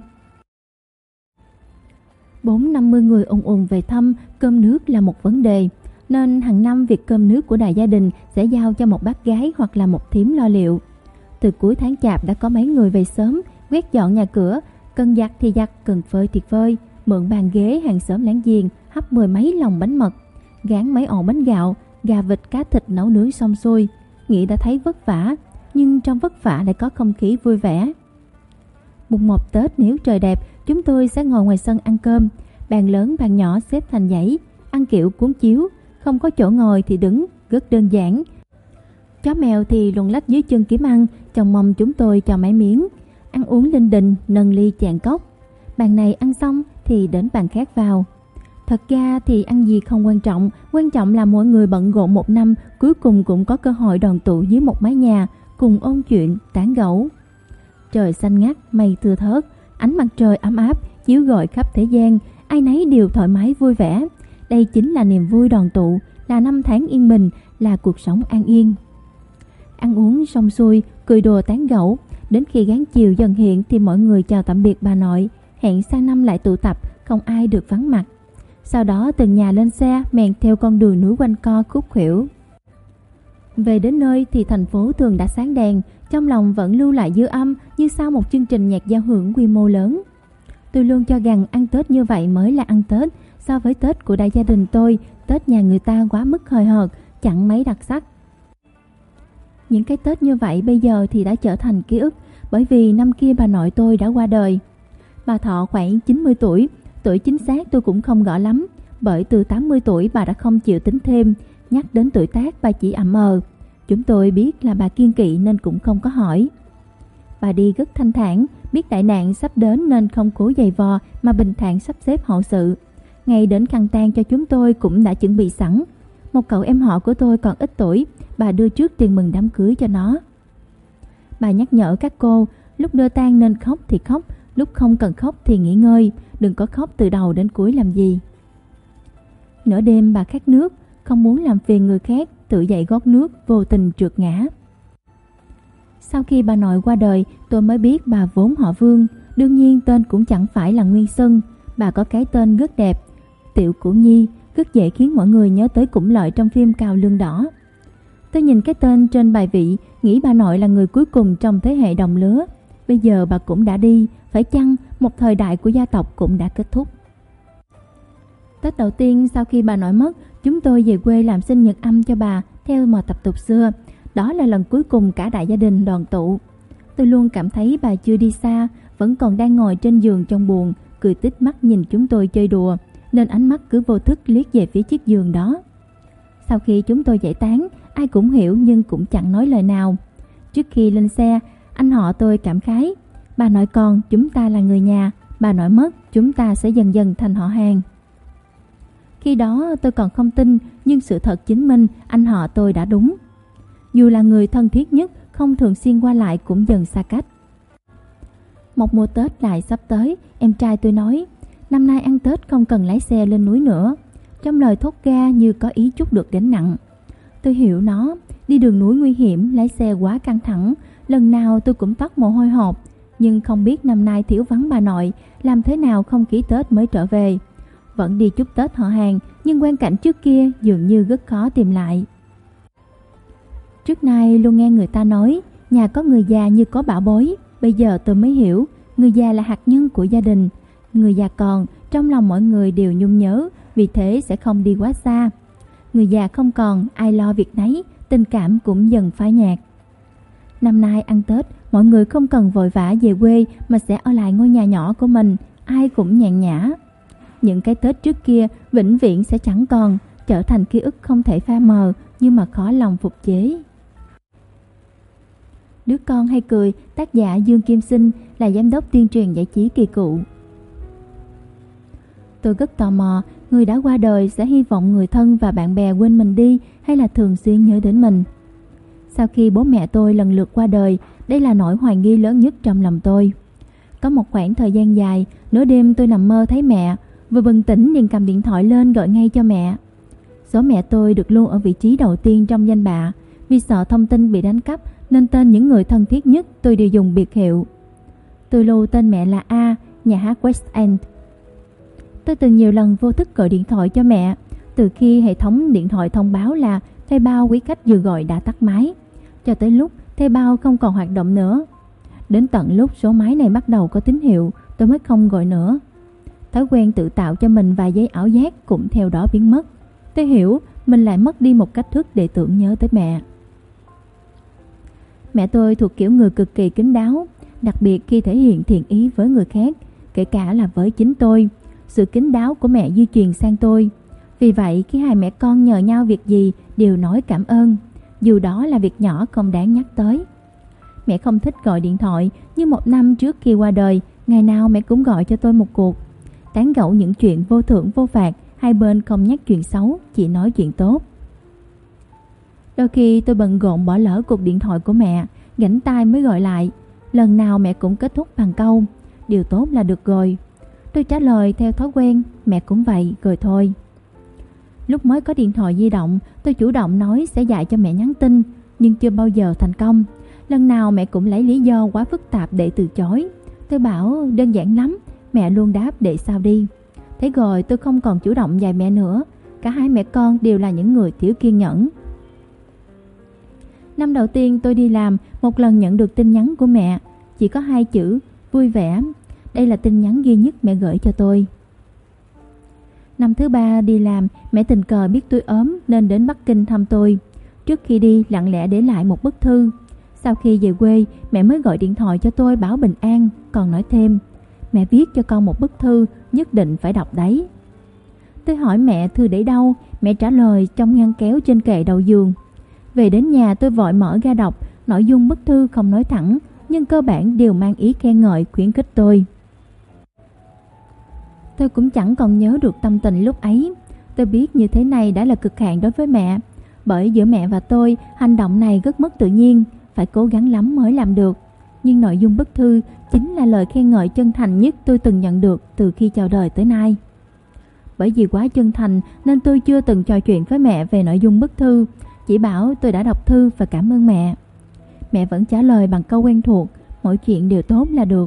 40-50 người ùn ùn về thăm, cơm nước là một vấn đề. Nên hàng năm việc cơm nước của đại gia đình sẽ giao cho một bác gái hoặc là một thím lo liệu. Từ cuối tháng Chạp đã có mấy người về sớm, quét dọn nhà cửa, Cần giặt thì giặt, cần phơi thì phơi, mượn bàn ghế hàng xóm láng giềng hấp 10 mấy lồng bánh mật, gán mấy ổ bánh gạo, gà vịt cá thịt nấu nướng xong xuôi. Nghĩ đã thấy vất vả, nhưng trong vất vả lại có không khí vui vẻ. Mùng 1 Tết nếu trời đẹp, chúng tôi sẽ ngồi ngoài sân ăn cơm. Bàn lớn bàn nhỏ xếp thành dãy, ăn kiểu cuốn chiếu, không có chỗ ngồi thì đứng, rất đơn giản. Chó mèo thì luồn lách dưới chân kiếm ăn, trong mâm chúng tôi cho mấy miếng. Ăn uống linh đình, nâng ly chạm cốc. Bàn này ăn xong thì đến bàn khác vào. Thật ra thì ăn gì không quan trọng là mỗi người bận rộn một năm, cuối cùng cũng có cơ hội đoàn tụ dưới một mái nhà, cùng ôn chuyện, tán gẫu. Trời xanh ngắt, mây thưa thớt, ánh mặt trời ấm áp chiếu rọi khắp thế gian, ai nấy đều thoải mái vui vẻ. Đây chính là niềm vui đoàn tụ, là năm tháng yên bình, là cuộc sống an yên. Ăn uống xong xuôi, cười đùa tán gẫu, đến khi gán chiều dần hiện thì mọi người chào tạm biệt bà nội, hẹn sang năm lại tụ tập, không ai được vắng mặt. Sau đó từng nhà lên xe men theo con đường núi quanh co khúc khuỷu. Về đến nơi thì thành phố thường đã sáng đèn, trong lòng vẫn lưu lại dư âm như sau một chương trình nhạc giao hưởng quy mô lớn. Tôi luôn cho rằng ăn Tết như vậy mới là ăn Tết. So với Tết của đại gia đình tôi, Tết nhà người ta quá mức hời hợt, chẳng mấy đặc sắc. Những cái Tết như vậy bây giờ thì đã trở thành ký ức, bởi vì năm kia bà nội tôi đã qua đời. Bà thọ khoảng 90 tuổi, tuổi chính xác tôi cũng không rõ lắm, bởi từ 80 tuổi bà đã không chịu tính thêm, nhắc đến tuổi tác bà chỉ ậm ờ. Chúng tôi biết là bà kiêng kỵ nên cũng không có hỏi. Bà đi rất thanh thản, biết đại nạn sắp đến nên không cố giày vò mà bình thản sắp xếp hậu sự. Ngay đến khăn tang cho chúng tôi cũng đã chuẩn bị sẵn. Một cậu em họ của tôi còn ít tuổi, bà đưa trước tiền mừng đám cưới cho nó. Bà nhắc nhở các cô, lúc đưa tang nên khóc thì khóc, lúc không cần khóc thì nghỉ ngơi, đừng có khóc từ đầu đến cuối làm gì. Nửa đêm bà khát nước, không muốn làm phiền người khác, tự dậy gót nước, vô tình trượt ngã. Sau khi bà nội qua đời, tôi mới biết bà vốn họ Vương, đương nhiên tên cũng chẳng phải là nguyên xưng. Bà có cái tên rất đẹp, Tiểu Cửu Nhi, rất dễ khiến mọi người nhớ tới Củng Lợi trong phim Cào Lương Đỏ. Tôi nhìn cái tên trên bài vị, nghĩ bà nội là người cuối cùng trong thế hệ đồng lứa. Bây giờ bà cũng đã đi, phải chăng một thời đại của gia tộc cũng đã kết thúc. Tết đầu tiên sau khi bà nội mất, chúng tôi về quê làm sinh nhật âm cho bà theo mọi tập tục xưa. Đó là lần cuối cùng cả đại gia đình đoàn tụ. Tôi luôn cảm thấy bà chưa đi xa, vẫn còn đang ngồi trên giường trong buồng, cười tít mắt nhìn chúng tôi chơi đùa, nên ánh mắt cứ vô thức liếc về phía chiếc giường đó. Sau khi chúng tôi giải tán, ai cũng hiểu nhưng cũng chẳng nói lời nào. Trước khi lên xe, anh họ tôi cảm khái, bà nội còn, chúng ta là người nhà, bà nội mất, chúng ta sẽ dần dần thành họ hàng. Khi đó tôi còn không tin, nhưng sự thật chứng minh anh họ tôi đã đúng. Dù là người thân thiết nhất, không thường xuyên qua lại cũng dần xa cách. Một mùa Tết lại sắp tới, em trai tôi nói, năm nay ăn Tết không cần lái xe lên núi nữa. Trong lời thốt ra như có ý trút được gánh nặng. Tôi hiểu nó, đi đường núi nguy hiểm, lái xe quá căng thẳng, lần nào tôi cũng toát mồ hôi hột. Nhưng không biết năm nay thiếu vắng bà nội, làm thế nào không khí Tết mới trở về. Vẫn đi chúc Tết họ hàng, nhưng quang cảnh trước kia dường như rất khó tìm lại. Trước nay luôn nghe người ta nói, nhà có người già như có bảo bối. Bây giờ tôi mới hiểu, người già là hạt nhân của gia đình. Người già còn, trong lòng mọi người đều nhung nhớ, vì thế sẽ không đi quá xa. Người già không còn, ai lo việc nấy, tình cảm cũng dần phai nhạt. Năm nay ăn Tết, mọi người không cần vội vã về quê mà sẽ ở lại ngôi nhà nhỏ của mình, ai cũng nhàn nhã. Những cái Tết trước kia vĩnh viễn sẽ chẳng còn, trở thành ký ức không thể phai mờ nhưng mà khó lòng phục chế. Đứa con hay cười, tác giả Dương Kim Sinh là giám đốc tuyên truyền giải trí Kỳ Cụ. Tôi rất tò mò, người đã qua đời sẽ hy vọng người thân và bạn bè quên mình đi hay là thường xuyên nhớ đến mình. Sau khi bố mẹ tôi lần lượt qua đời, đây là nỗi hoài nghi lớn nhất trong lòng tôi. Có một khoảng thời gian dài, nửa đêm tôi nằm mơ thấy mẹ, vừa bừng tỉnh liền cầm điện thoại lên gọi ngay cho mẹ. Số mẹ tôi được lưu ở vị trí đầu tiên trong danh bạ, vì sợ thông tin bị đánh cắp nên tên những người thân thiết nhất tôi đều dùng biệt hiệu. Tôi lưu tên mẹ là A, nhà hát West End. Tôi từng nhiều lần vô thức gọi điện thoại cho mẹ, từ khi hệ thống điện thoại thông báo là thuê bao quý khách vừa gọi đã tắt máy, cho tới lúc thuê bao không còn hoạt động nữa. Đến tận lúc số máy này bắt đầu có tín hiệu, tôi mới không gọi nữa. Thói quen tự tạo cho mình vài giây ảo giác cũng theo đó biến mất. Tôi hiểu mình lại mất đi một cách thức để tưởng nhớ tới mẹ. Mẹ tôi thuộc kiểu người cực kỳ kín đáo, đặc biệt khi thể hiện thiện ý với người khác, kể cả là với chính tôi. Sự kín đáo của mẹ di truyền sang tôi. Vì vậy khi hai mẹ con nhờ nhau việc gì đều nói cảm ơn, dù đó là việc nhỏ không đáng nhắc tới. Mẹ không thích gọi điện thoại, nhưng một năm trước khi qua đời, ngày nào mẹ cũng gọi cho tôi một cuộc. Tán gẫu những chuyện vô thưởng vô phạt, hai bên không nhắc chuyện xấu, chỉ nói chuyện tốt. Đôi khi tôi bận rộn bỏ lỡ cuộc điện thoại của mẹ, rảnh tay mới gọi lại. Lần nào mẹ cũng kết thúc bằng câu: điều tốt là được rồi. Tôi trả lời theo thói quen: mẹ cũng vậy, rồi thôi. Lúc mới có điện thoại di động, tôi chủ động nói sẽ dạy cho mẹ nhắn tin, nhưng chưa bao giờ thành công. Lần nào mẹ cũng lấy lý do quá phức tạp để từ chối. Tôi bảo đơn giản lắm, mẹ luôn đáp để sao đi. Thế rồi tôi không còn chủ động dạy mẹ nữa. Cả hai mẹ con đều là những người thiếu kiên nhẫn. Năm đầu tiên tôi đi làm, một lần nhận được tin nhắn của mẹ, chỉ có 2 chữ: vui vẻ. Đây là tin nhắn duy nhất mẹ gửi cho tôi. Năm thứ 3 đi làm, mẹ tình cờ biết tôi ốm nên đến Bắc Kinh thăm tôi. Trước khi đi, lặng lẽ để lại một bức thư. Sau khi về quê, mẹ mới gọi điện thoại cho tôi báo bình an, còn nói thêm: mẹ viết cho con một bức thư, nhất định phải đọc đấy. Tôi hỏi mẹ thư để đâu, mẹ trả lời trong ngăn kéo trên kệ đầu giường. Về đến nhà tôi vội mở ra đọc, nội dung bức thư không nói thẳng, nhưng cơ bản đều mang ý khen ngợi khuyến khích tôi. Tôi cũng chẳng còn nhớ được tâm tình lúc ấy. Tôi biết như thế này đã là cực hạn đối với mẹ. Bởi giữa mẹ và tôi, hành động này rất mất tự nhiên, phải cố gắng lắm mới làm được. Nhưng nội dung bức thư chính là lời khen ngợi chân thành nhất tôi từng nhận được từ khi chào đời tới nay. Bởi vì quá chân thành nên tôi chưa từng trò chuyện với mẹ về nội dung bức thư, chỉ bảo tôi đã đọc thư và cảm ơn mẹ. Mẹ vẫn trả lời bằng câu quen thuộc: mọi chuyện đều tốt là được.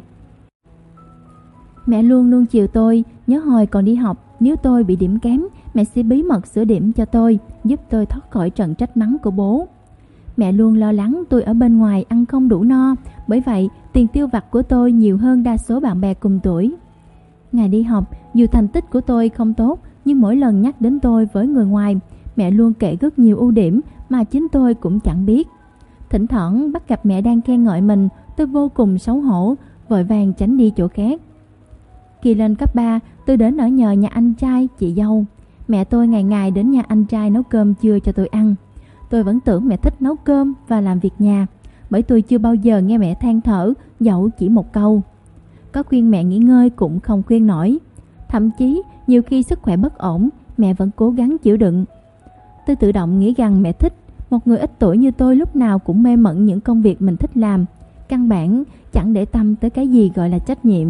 Mẹ luôn luôn chiều tôi, nhớ hồi còn đi học, nếu tôi bị điểm kém, mẹ sẽ bí mật sửa điểm cho tôi, giúp tôi thoát khỏi trận trách mắng của bố. Mẹ luôn lo lắng tôi ở bên ngoài ăn không đủ no, bởi vậy tiền tiêu vặt của tôi nhiều hơn đa số bạn bè cùng tuổi. Ngày đi học, dù thành tích của tôi không tốt, nhưng mỗi lần nhắc đến tôi với người ngoài, mẹ luôn kể rất nhiều ưu điểm mà chính tôi cũng chẳng biết. Thỉnh thoảng bắt gặp mẹ đang khen ngợi mình, tôi vô cùng xấu hổ, vội vàng tránh đi chỗ khác. Khi lên cấp 3, tôi đến ở nhờ nhà anh trai, chị dâu. Mẹ tôi ngày ngày đến nhà anh trai nấu cơm trưa cho tôi ăn. Tôi vẫn tưởng mẹ thích nấu cơm và làm việc nhà, bởi tôi chưa bao giờ nghe mẹ than thở, dẫu chỉ một câu. Có khuyên mẹ nghỉ ngơi cũng không khuyên nổi. Thậm chí, nhiều khi sức khỏe bất ổn, mẹ vẫn cố gắng chịu đựng. Tôi tự động nghĩ rằng mẹ thích. Một người ít tuổi như tôi lúc nào cũng mê mẩn những công việc mình thích làm, căn bản chẳng để tâm tới cái gì gọi là trách nhiệm.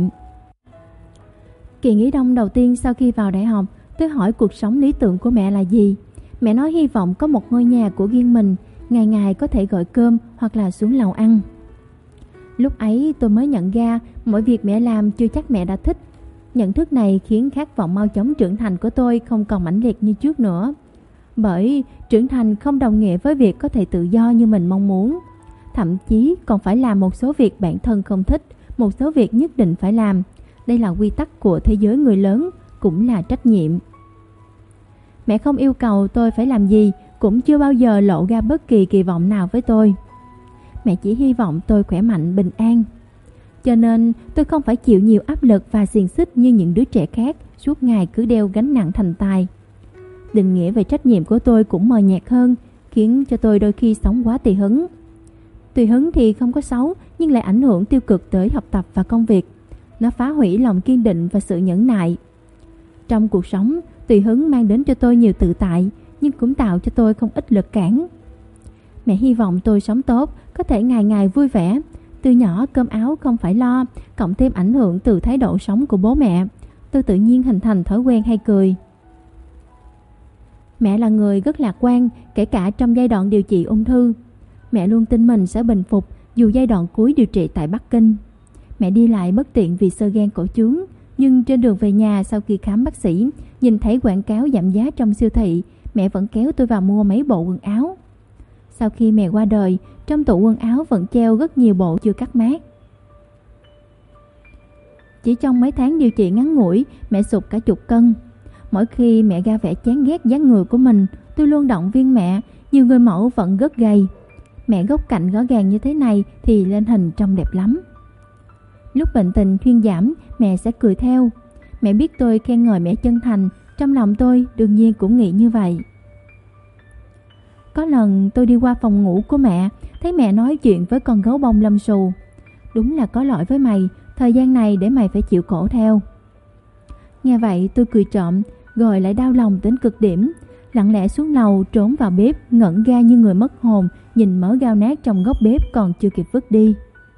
Kỳ nghỉ đông đầu tiên sau khi vào đại học, tôi hỏi cuộc sống lý tưởng của mẹ là gì. Mẹ nói hy vọng có một ngôi nhà của riêng mình, ngày ngày có thể gọi cơm hoặc là xuống lầu ăn. Lúc ấy tôi mới nhận ra mọi việc mẹ làm chưa chắc mẹ đã thích. Nhận thức này khiến khát vọng mau chóng trưởng thành của tôi không còn mãnh liệt như trước nữa. Bởi trưởng thành không đồng nghĩa với việc có thể tự do như mình mong muốn. Thậm chí còn phải làm một số việc bản thân không thích, một số việc nhất định phải làm. Đây là quy tắc của thế giới người lớn, cũng là trách nhiệm. Mẹ không yêu cầu tôi phải làm gì, cũng chưa bao giờ lộ ra bất kỳ kỳ vọng nào với tôi. Mẹ chỉ hy vọng tôi khỏe mạnh, bình an. Cho nên tôi không phải chịu nhiều áp lực và xiềng xích như những đứa trẻ khác suốt ngày cứ đeo gánh nặng thành tài. Định nghĩa về trách nhiệm của tôi cũng mờ nhạt hơn, khiến cho tôi đôi khi sống quá tùy hứng. Tùy hứng thì không có xấu, nhưng lại ảnh hưởng tiêu cực tới học tập và công việc. Nó phá hủy lòng kiên định và sự nhẫn nại. Trong cuộc sống, tùy hứng mang đến cho tôi nhiều tự tại, nhưng cũng tạo cho tôi không ít lực cản. Mẹ hy vọng tôi sống tốt, có thể ngày ngày vui vẻ. Từ nhỏ cơm áo không phải lo, cộng thêm ảnh hưởng từ thái độ sống của bố mẹ, tôi tự nhiên hình thành thói quen hay cười. Mẹ là người rất lạc quan, kể cả trong giai đoạn điều trị ung thư. Mẹ luôn tin mình sẽ bình phục dù giai đoạn cuối điều trị tại Bắc Kinh. Mẹ đi lại bất tiện vì xơ gan cổ trướng, nhưng trên đường về nhà sau khi khám bác sĩ, nhìn thấy quảng cáo giảm giá trong siêu thị, mẹ vẫn kéo tôi vào mua mấy bộ quần áo. Sau khi mẹ qua đời, trong tủ quần áo vẫn treo rất nhiều bộ chưa cắt mác. Chỉ trong mấy tháng điều trị ngắn ngủi, mẹ sụt cả chục cân. Mỗi khi mẹ ra vẻ chán ghét dáng người của mình, tôi luôn động viên mẹ, nhiều người mẫu vẫn rất gầy. Mẹ góc cạnh rõ ràng như thế này thì lên hình trông đẹp lắm. Lúc bệnh tình thuyên giảm, mẹ sẽ cười theo. Mẹ biết tôi khen ngợi mẹ chân thành, trong lòng tôi đương nhiên cũng nghĩ như vậy. Có lần tôi đi qua phòng ngủ của mẹ, thấy mẹ nói chuyện với con gấu bông lông xù. Đúng là có lỗi với mày, thời gian này để mày phải chịu khổ theo. Nghe vậy tôi cười trộm, rồi lại đau lòng đến cực điểm. Lặng lẽ xuống lầu trốn vào bếp, ngẩn ra như người mất hồn, nhìn mớ gao nát trong góc bếp còn chưa kịp vứt đi.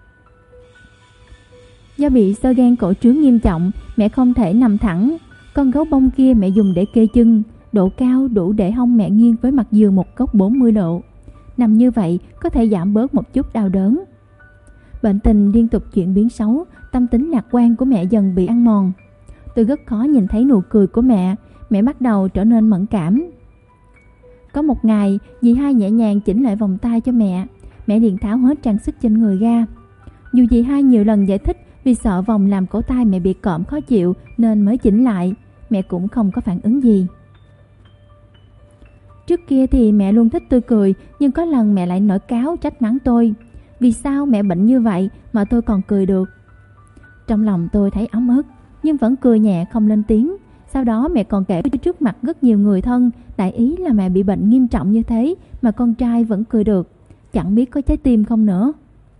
Do bị xơ gan cổ trướng nghiêm trọng, mẹ không thể nằm thẳng. Con gấu bông kia mẹ dùng để kê chân, độ cao đủ để hông mẹ nghiêng với mặt giường một góc 40 độ. Nằm như vậy có thể giảm bớt một chút đau đớn. Bệnh tình liên tục chuyển biến xấu, tâm tính lạc quan của mẹ dần bị ăn mòn. Tôi rất khó nhìn thấy nụ cười của mẹ bắt đầu trở nên mẫn cảm. Có một ngày, dì hai nhẹ nhàng chỉnh lại vòng tay cho mẹ liền tháo hết trang sức trên người ra. Dù dì hai nhiều lần giải thích vì sợ vòng làm cổ tay mẹ bị cộm khó chịu nên mới chỉnh lại, mẹ cũng không có phản ứng gì. Trước kia thì mẹ luôn thích tươi cười, nhưng có lần mẹ lại nổi cáu trách mắng tôi. Vì sao mẹ bệnh như vậy mà tôi còn cười được? Trong lòng tôi thấy ấm ức, nhưng vẫn cười nhẹ không lên tiếng. Sau đó mẹ còn kể trước mặt rất nhiều người thân, đại ý là mẹ bị bệnh nghiêm trọng như thế mà con trai vẫn cười được, chẳng biết có trái tim không nữa.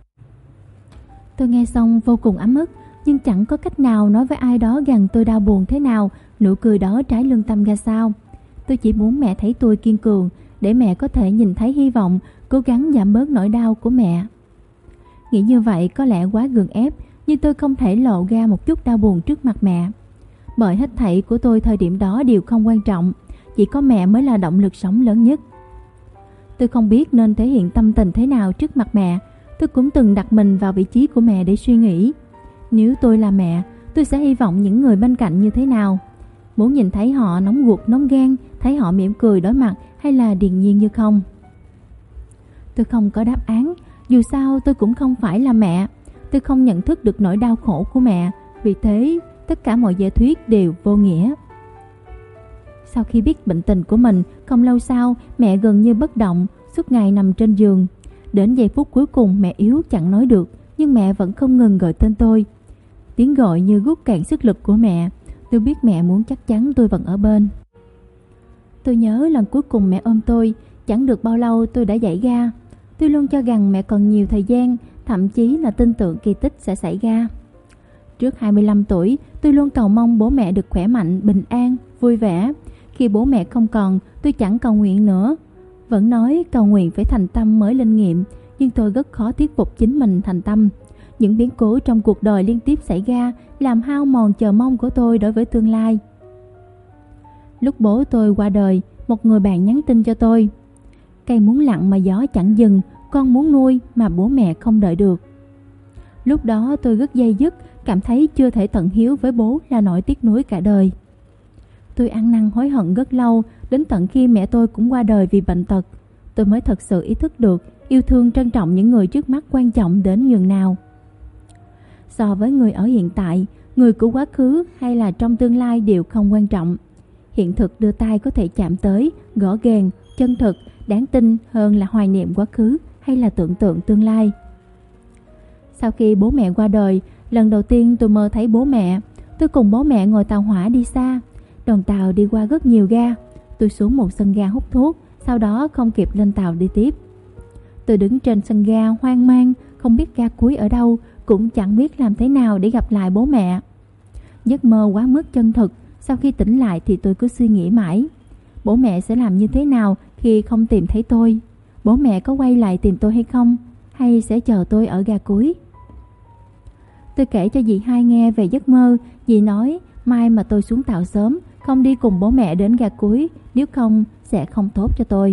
Tôi nghe xong vô cùng ấm ức, nhưng chẳng có cách nào nói với ai đó rằng tôi đau buồn thế nào, nụ cười đó trái lương tâm ra sao. Tôi chỉ muốn mẹ thấy tôi kiên cường, để mẹ có thể nhìn thấy hy vọng, cố gắng giảm bớt nỗi đau của mẹ. Nghĩ như vậy có lẽ quá gượng ép, nhưng tôi không thể lộ ra một chút đau buồn trước mặt mẹ. Bởi hết thảy của tôi thời điểm đó đều không quan trọng, chỉ có mẹ mới là động lực sống lớn nhất. Tôi không biết nên thể hiện tâm tình thế nào trước mặt mẹ. Tôi cũng từng đặt mình vào vị trí của mẹ để suy nghĩ. Nếu tôi là mẹ, tôi sẽ hy vọng những người bên cạnh như thế nào? Muốn nhìn thấy họ nóng ruột nóng gan, thấy họ mỉm cười đối mặt, hay là điềm nhiên như không? Tôi không có đáp án. Dù sao tôi cũng không phải là mẹ. Tôi không nhận thức được nỗi đau khổ của mẹ. Vì thế tất cả mọi giả thuyết đều vô nghĩa. Sau khi biết bệnh tình của mình, không lâu sau mẹ gần như bất động, suốt ngày nằm trên giường. Đến giây phút cuối cùng mẹ yếu chẳng nói được, nhưng mẹ vẫn không ngừng gọi tên tôi. Tiếng gọi như rút cạn sức lực của mẹ. Tôi biết mẹ muốn chắc chắn tôi vẫn ở bên. Tôi nhớ lần cuối cùng mẹ ôm tôi, chẳng được bao lâu tôi đã dậy ra. Tôi luôn cho rằng mẹ còn nhiều thời gian, thậm chí là tin tưởng kỳ tích sẽ xảy ra. Trước 25 tuổi, tôi luôn cầu mong bố mẹ được khỏe mạnh, bình an, vui vẻ. Khi bố mẹ không còn, tôi chẳng cầu nguyện nữa. Vẫn nói cầu nguyện phải thành tâm mới linh nghiệm, nhưng tôi rất khó thuyết phục chính mình thành tâm. Những biến cố trong cuộc đời liên tiếp xảy ra làm hao mòn chờ mong của tôi đối với tương lai. Lúc bố tôi qua đời, một người bạn nhắn tin cho tôi: cây muốn lặng mà gió chẳng dừng, con muốn nuôi mà bố mẹ không đợi được. Lúc đó tôi rất day dứt, cảm thấy chưa thể tận hiếu với bố là nỗi tiếc nuối cả đời. Tôi ăn năn hối hận rất lâu, đến tận khi mẹ tôi cũng qua đời vì bệnh tật, tôi mới thật sự ý thức được yêu thương trân trọng những người trước mắt quan trọng đến nhường nào. So với người ở hiện tại, người của quá khứ hay là trong tương lai đều không quan trọng. Hiện thực đưa tay có thể chạm tới, rõ ràng, chân thực, đáng tin hơn là hoài niệm quá khứ hay là tưởng tượng tương lai. Sau khi bố mẹ qua đời, lần đầu tiên tôi mơ thấy bố mẹ. Tôi cùng bố mẹ ngồi tàu hỏa đi xa. Đoàn tàu đi qua rất nhiều ga. Tôi xuống một sân ga hút thuốc, sau đó không kịp lên tàu đi tiếp. Tôi đứng trên sân ga hoang mang, không biết ga cuối ở đâu, cũng chẳng biết làm thế nào để gặp lại bố mẹ. Giấc mơ quá mức chân thực. Sau khi tỉnh lại thì tôi cứ suy nghĩ mãi. Bố mẹ sẽ làm như thế nào khi không tìm thấy tôi? Bố mẹ có quay lại tìm tôi hay không? Hay sẽ chờ tôi ở ga cuối? Tôi kể cho dì hai nghe về giấc mơ. Dì nói mai mà tôi xuống tàu sớm, không đi cùng bố mẹ đến ga cuối, nếu không sẽ không tốt cho tôi.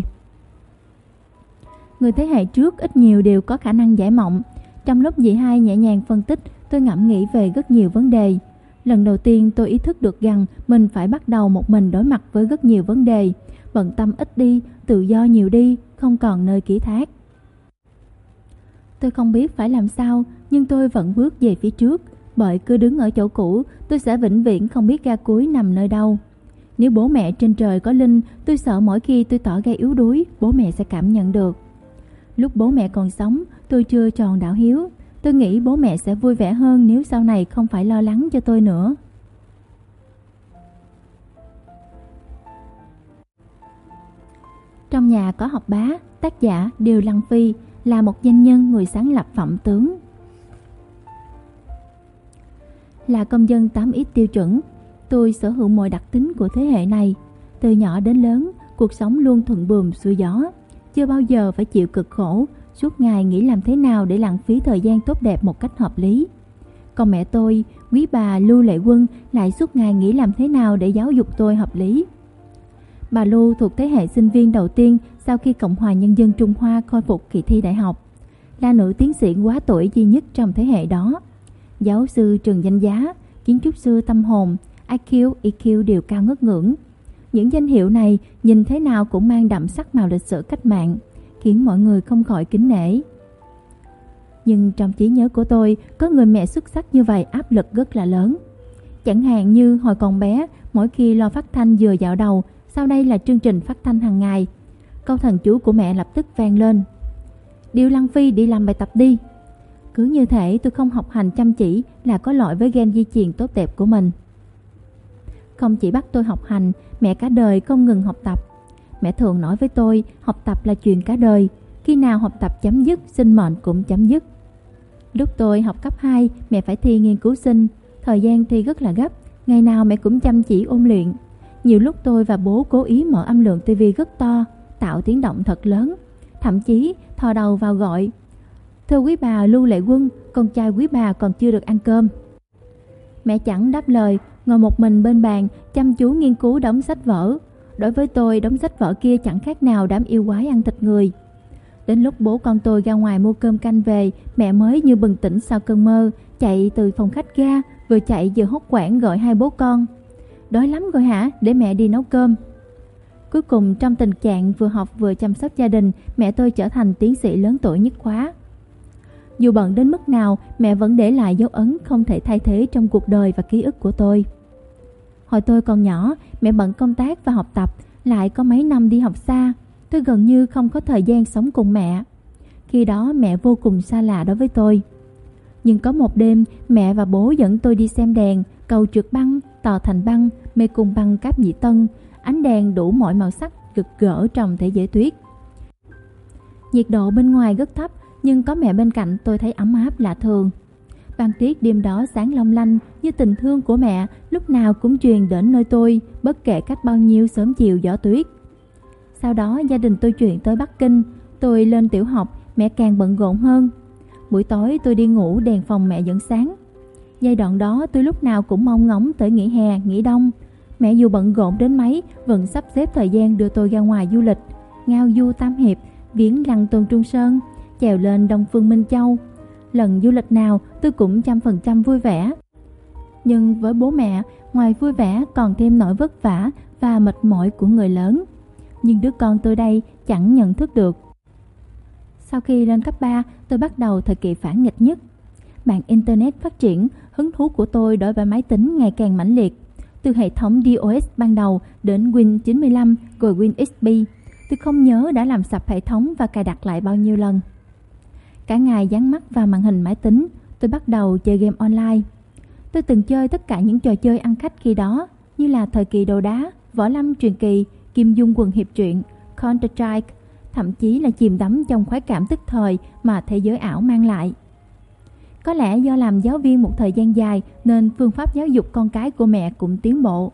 Người thế hệ trước ít nhiều đều có khả năng giải mộng. Trong lúc dì hai nhẹ nhàng phân tích, tôi ngẫm nghĩ về rất nhiều vấn đề. Lần đầu tiên tôi ý thức được rằng mình phải bắt đầu một mình đối mặt với rất nhiều vấn đề. Bận tâm ít đi, tự do nhiều đi, không còn nơi ký thác. Tôi không biết phải làm sao, nhưng tôi vẫn bước về phía trước. Bởi cứ đứng ở chỗ cũ, tôi sẽ vĩnh viễn không biết ga cuối nằm nơi đâu. Nếu bố mẹ trên trời có linh, tôi sợ mỗi khi tôi tỏ ra yếu đuối, bố mẹ sẽ cảm nhận được. Lúc bố mẹ còn sống, tôi chưa tròn đạo hiếu. Tôi nghĩ bố mẹ sẽ vui vẻ hơn nếu sau này không phải lo lắng cho tôi nữa. Trong nhà có học bá, tác giả Điều Lăng Phi, là một doanh nhân, người sáng lập Phẩm Tướng. Là công dân 8X tiêu chuẩn, tôi sở hữu mọi đặc tính của thế hệ này. Từ nhỏ đến lớn, cuộc sống luôn thuận buồm xuôi gió, chưa bao giờ phải chịu cực khổ, suốt ngày nghĩ làm thế nào để lãng phí thời gian tốt đẹp một cách hợp lý. Còn mẹ tôi, quý bà Lưu Lệ Quân, lại suốt ngày nghĩ làm thế nào để giáo dục tôi hợp lý. Bà Lưu thuộc thế hệ sinh viên đầu tiên sau khi Cộng hòa Nhân dân Trung Hoa khôi phục kỳ thi đại học, là nữ tiến sĩ quá tuổi duy nhất trong thế hệ đó. Giáo sư trường danh giá, kiến trúc sư tâm hồn, IQ, EQ đều cao ngất ngưỡng. Những danh hiệu này nhìn thế nào cũng mang đậm sắc màu lịch sử cách mạng, khiến mọi người không khỏi kính nể. Nhưng trong trí nhớ của tôi, có người mẹ xuất sắc như vậy áp lực rất là lớn. Chẳng hạn như hồi còn bé, mỗi khi lo phát thanh vừa dạo đầu, sau đây là chương trình phát thanh hàng ngày, câu thần chú của mẹ lập tức vang lên: Điều Lăng Phi đi làm bài tập đi. Cứ như thể tôi không học hành chăm chỉ là có lỗi với gen di truyền tốt đẹp của mình. Không chỉ bắt tôi học hành, mẹ cả đời không ngừng học tập. Mẹ thường nói với tôi, học tập là chuyện cả đời, khi nào học tập chấm dứt, sinh mệnh cũng chấm dứt. Lúc tôi học cấp 2, mẹ phải thi nghiên cứu sinh, thời gian thi rất là gấp, ngày nào mẹ cũng chăm chỉ ôn luyện. Nhiều lúc tôi và bố cố ý mở âm lượng tivi rất to, tạo tiếng động thật lớn, thậm chí thò đầu vào gọi: Thưa quý bà Lưu Lệ Quân, con trai quý bà còn chưa được ăn cơm. Mẹ chẳng đáp lời, ngồi một mình bên bàn, chăm chú nghiên cứu đống sách vở. Đối với tôi, đống sách vở kia chẳng khác nào đám yêu quái ăn thịt người. Đến lúc bố con tôi ra ngoài mua cơm canh về, mẹ mới như bừng tỉnh sau cơn mơ, chạy từ phòng khách ra, vừa chạy vừa hốt hoảng gọi hai bố con: Đói lắm rồi hả? Để mẹ đi nấu cơm. Cuối cùng, trong tình trạng vừa học vừa chăm sóc gia đình, mẹ tôi trở thành tiến sĩ lớn tuổi nhất khóa. Dù bận đến mức nào, mẹ vẫn để lại dấu ấn không thể thay thế trong cuộc đời và ký ức của tôi. Hồi tôi còn nhỏ, mẹ bận công tác và học tập, lại có mấy năm đi học xa. Tôi gần như không có thời gian sống cùng mẹ. Khi đó mẹ vô cùng xa lạ đối với tôi. Nhưng có một đêm, mẹ và bố dẫn tôi đi xem đèn, cầu trượt băng, tàu Thành Băng, mê cung băng Cáp Nhĩ Tân. Ánh đèn đủ mọi màu sắc rực rỡ trong thế giới tuyết. Nhiệt độ bên ngoài rất thấp, nhưng có mẹ bên cạnh tôi thấy ấm áp lạ thường. Băng tuyết đêm đó sáng long lanh như tình thương của mẹ, lúc nào cũng truyền đến nơi tôi, bất kể cách bao nhiêu sớm chiều gió tuyết. Sau đó gia đình tôi chuyển tới Bắc Kinh, tôi lên tiểu học, mẹ càng bận rộn hơn. Buổi tối tôi đi ngủ đèn phòng mẹ vẫn sáng. Giai đoạn đó tôi lúc nào cũng mong ngóng tới nghỉ hè, nghỉ đông. Mẹ dù bận rộn đến mấy vẫn sắp xếp thời gian đưa tôi ra ngoài du lịch, ngao du Tam Hiệp, viếng lăng Tôn Trung Sơn, chèo lên Đông Phương Minh Châu. Lần du lịch nào tôi cũng 100% vui vẻ. Nhưng với bố mẹ, ngoài vui vẻ còn thêm nỗi vất vả và mệt mỏi của người lớn. Nhưng đứa con tôi đây chẳng nhận thức được. Sau khi lên cấp 3, tôi bắt đầu thời kỳ phản nghịch nhất. Mạng Internet phát triển, hứng thú của tôi đối với máy tính ngày càng mãnh liệt. Từ hệ thống DOS ban đầu đến Win 95 rồi Win XP, tôi không nhớ đã làm sập hệ thống và cài đặt lại bao nhiêu lần. Cả ngày dán mắt vào màn hình máy tính, tôi bắt đầu chơi game online. Tôi từng chơi tất cả những trò chơi ăn khách khi đó, như là thời kỳ đồ đá, võ lâm truyền kỳ, kim dung quần hiệp truyện, Counter-Strike, thậm chí là chìm đắm trong khoái cảm tức thời mà thế giới ảo mang lại. Có lẽ do làm giáo viên một thời gian dài nên phương pháp giáo dục con cái của mẹ cũng tiến bộ.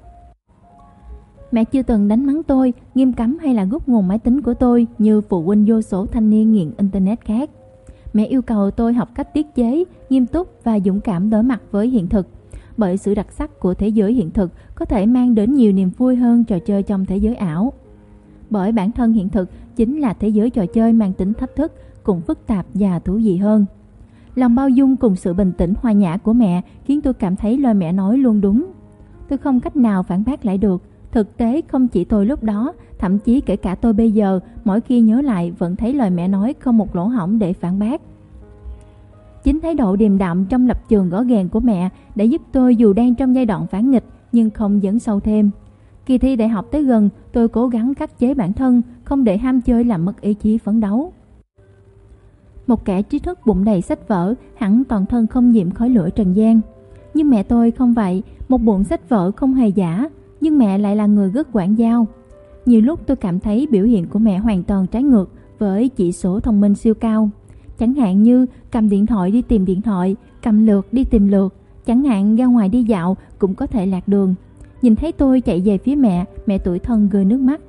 Mẹ chưa từng đánh mắng tôi, nghiêm cấm hay là rút nguồn máy tính của tôi như phụ huynh vô số thanh niên nghiện Internet khác. Mẹ yêu cầu tôi học cách tiết chế, nghiêm túc và dũng cảm đối mặt với hiện thực. Bởi sự đặc sắc của thế giới hiện thực có thể mang đến nhiều niềm vui hơn trò chơi trong thế giới ảo. Bởi bản thân hiện thực chính là thế giới trò chơi mang tính thách thức, cũng phức tạp và thú vị hơn. Lòng bao dung cùng sự bình tĩnh hòa nhã của mẹ khiến tôi cảm thấy lời mẹ nói luôn đúng. Tôi không cách nào phản bác lại được. Thực tế không chỉ tôi lúc đó, thậm chí kể cả tôi bây giờ, mỗi khi nhớ lại vẫn thấy lời mẹ nói không một lỗ hổng để phản bác. Chính thái độ điềm đạm trong lập trường gõ gàng của mẹ đã giúp tôi dù đang trong giai đoạn phản nghịch nhưng không dấn sâu thêm. Kỳ thi đại học tới gần, tôi cố gắng khắc chế bản thân, không để ham chơi làm mất ý chí phấn đấu. Một kẻ trí thức bụng đầy sách vở, hẳn toàn thân không nhiễm khói lửa trần gian. Nhưng mẹ tôi không vậy, một bụng sách vở không hề giả, nhưng mẹ lại là người rất quảng giao. Nhiều lúc tôi cảm thấy biểu hiện của mẹ hoàn toàn trái ngược với chỉ số thông minh siêu cao. Chẳng hạn như cầm điện thoại đi tìm điện thoại, cầm lược đi tìm lược, chẳng hạn ra ngoài đi dạo cũng có thể lạc đường. Nhìn thấy tôi chạy về phía mẹ tủi thân rơi nước mắt.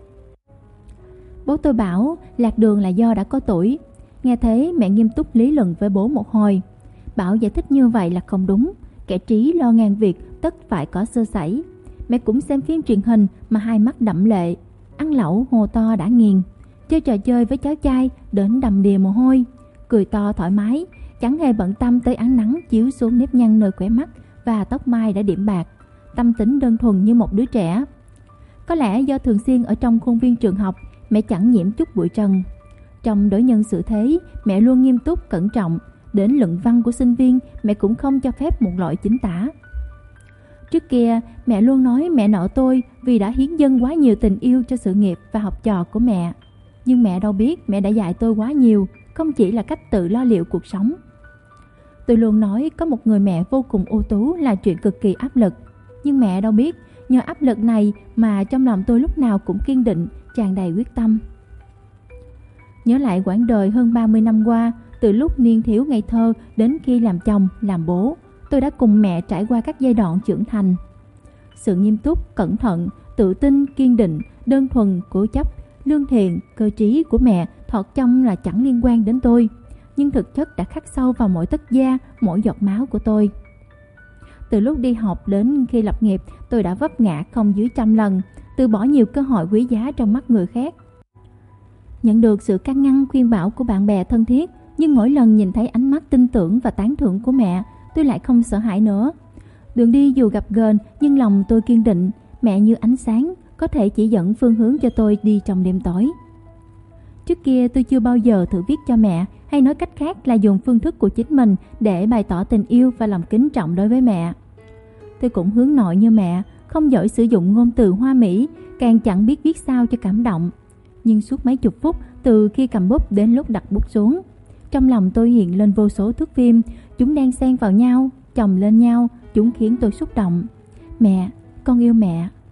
Bố tôi bảo lạc đường là do đã có tuổi. Nghe thế mẹ nghiêm túc lý luận với bố một hồi. Bảo giải thích như vậy là không đúng. Kẻ trí lo ngàn việc tất phải có sơ sẩy. Mẹ cũng xem phim truyền hình mà hai mắt đẫm lệ. Ăn lẩu hồ to đã nghiền. Chơi trò chơi với cháu trai đến đầm đìa mồ hôi. Cười to thoải mái, chẳng hề bận tâm tới ánh nắng chiếu xuống nếp nhăn nơi khóe mắt và tóc mai đã điểm bạc. Tâm tính đơn thuần như một đứa trẻ. Có lẽ do thường xuyên ở trong khuôn viên trường học, mẹ chẳng nhiễm chút bụi trần. Trong đối nhân xử thế, mẹ luôn nghiêm túc cẩn trọng. Đến luận văn của sinh viên, mẹ cũng không cho phép một loại chính tả. Trước kia, mẹ luôn nói mẹ nợ tôi vì đã hiến dâng quá nhiều tình yêu cho sự nghiệp và học trò của mẹ. Nhưng mẹ đâu biết mẹ đã dạy tôi quá nhiều, không chỉ là cách tự lo liệu cuộc sống. Tôi luôn nói có một người mẹ vô cùng ưu tú là chuyện cực kỳ áp lực. Nhưng mẹ đâu biết, nhờ áp lực này mà trong lòng tôi lúc nào cũng kiên định, tràn đầy quyết tâm. Nhớ lại quãng đời hơn 30 năm qua, từ lúc niên thiếu ngây thơ đến khi làm chồng, làm bố, tôi đã cùng mẹ trải qua các giai đoạn trưởng thành. Sự nghiêm túc, cẩn thận, tự tin, kiên định, đơn thuần, cố chấp, lương thiện, cơ trí của mẹ thoạt trông là chẳng liên quan đến tôi, nhưng thực chất đã khắc sâu vào mỗi tấc da, mỗi giọt máu của tôi. Từ lúc đi học đến khi lập nghiệp, tôi đã vấp ngã không dưới 100 lần, từ bỏ nhiều cơ hội quý giá trong mắt người khác. Nhận được sự can ngăn khuyên bảo của bạn bè thân thiết, nhưng mỗi lần nhìn thấy ánh mắt tin tưởng và tán thưởng của mẹ, tôi lại không sợ hãi nữa. Đường đi dù gập ghềnh nhưng lòng tôi kiên định, mẹ như ánh sáng, có thể chỉ dẫn phương hướng cho tôi đi trong đêm tối. Trước kia tôi chưa bao giờ thử viết cho mẹ, hay nói cách khác là dùng phương thức của chính mình để bày tỏ tình yêu và lòng kính trọng đối với mẹ. Tôi cũng hướng nội như mẹ, không giỏi sử dụng ngôn từ hoa mỹ, càng chẳng biết viết sao cho cảm động. Nhưng suốt mấy chục phút từ khi cầm bút đến lúc đặt bút xuống, trong lòng tôi hiện lên vô số thước phim, chúng đang xen vào nhau, chồng lên nhau, chúng khiến tôi xúc động. Mẹ, con yêu mẹ.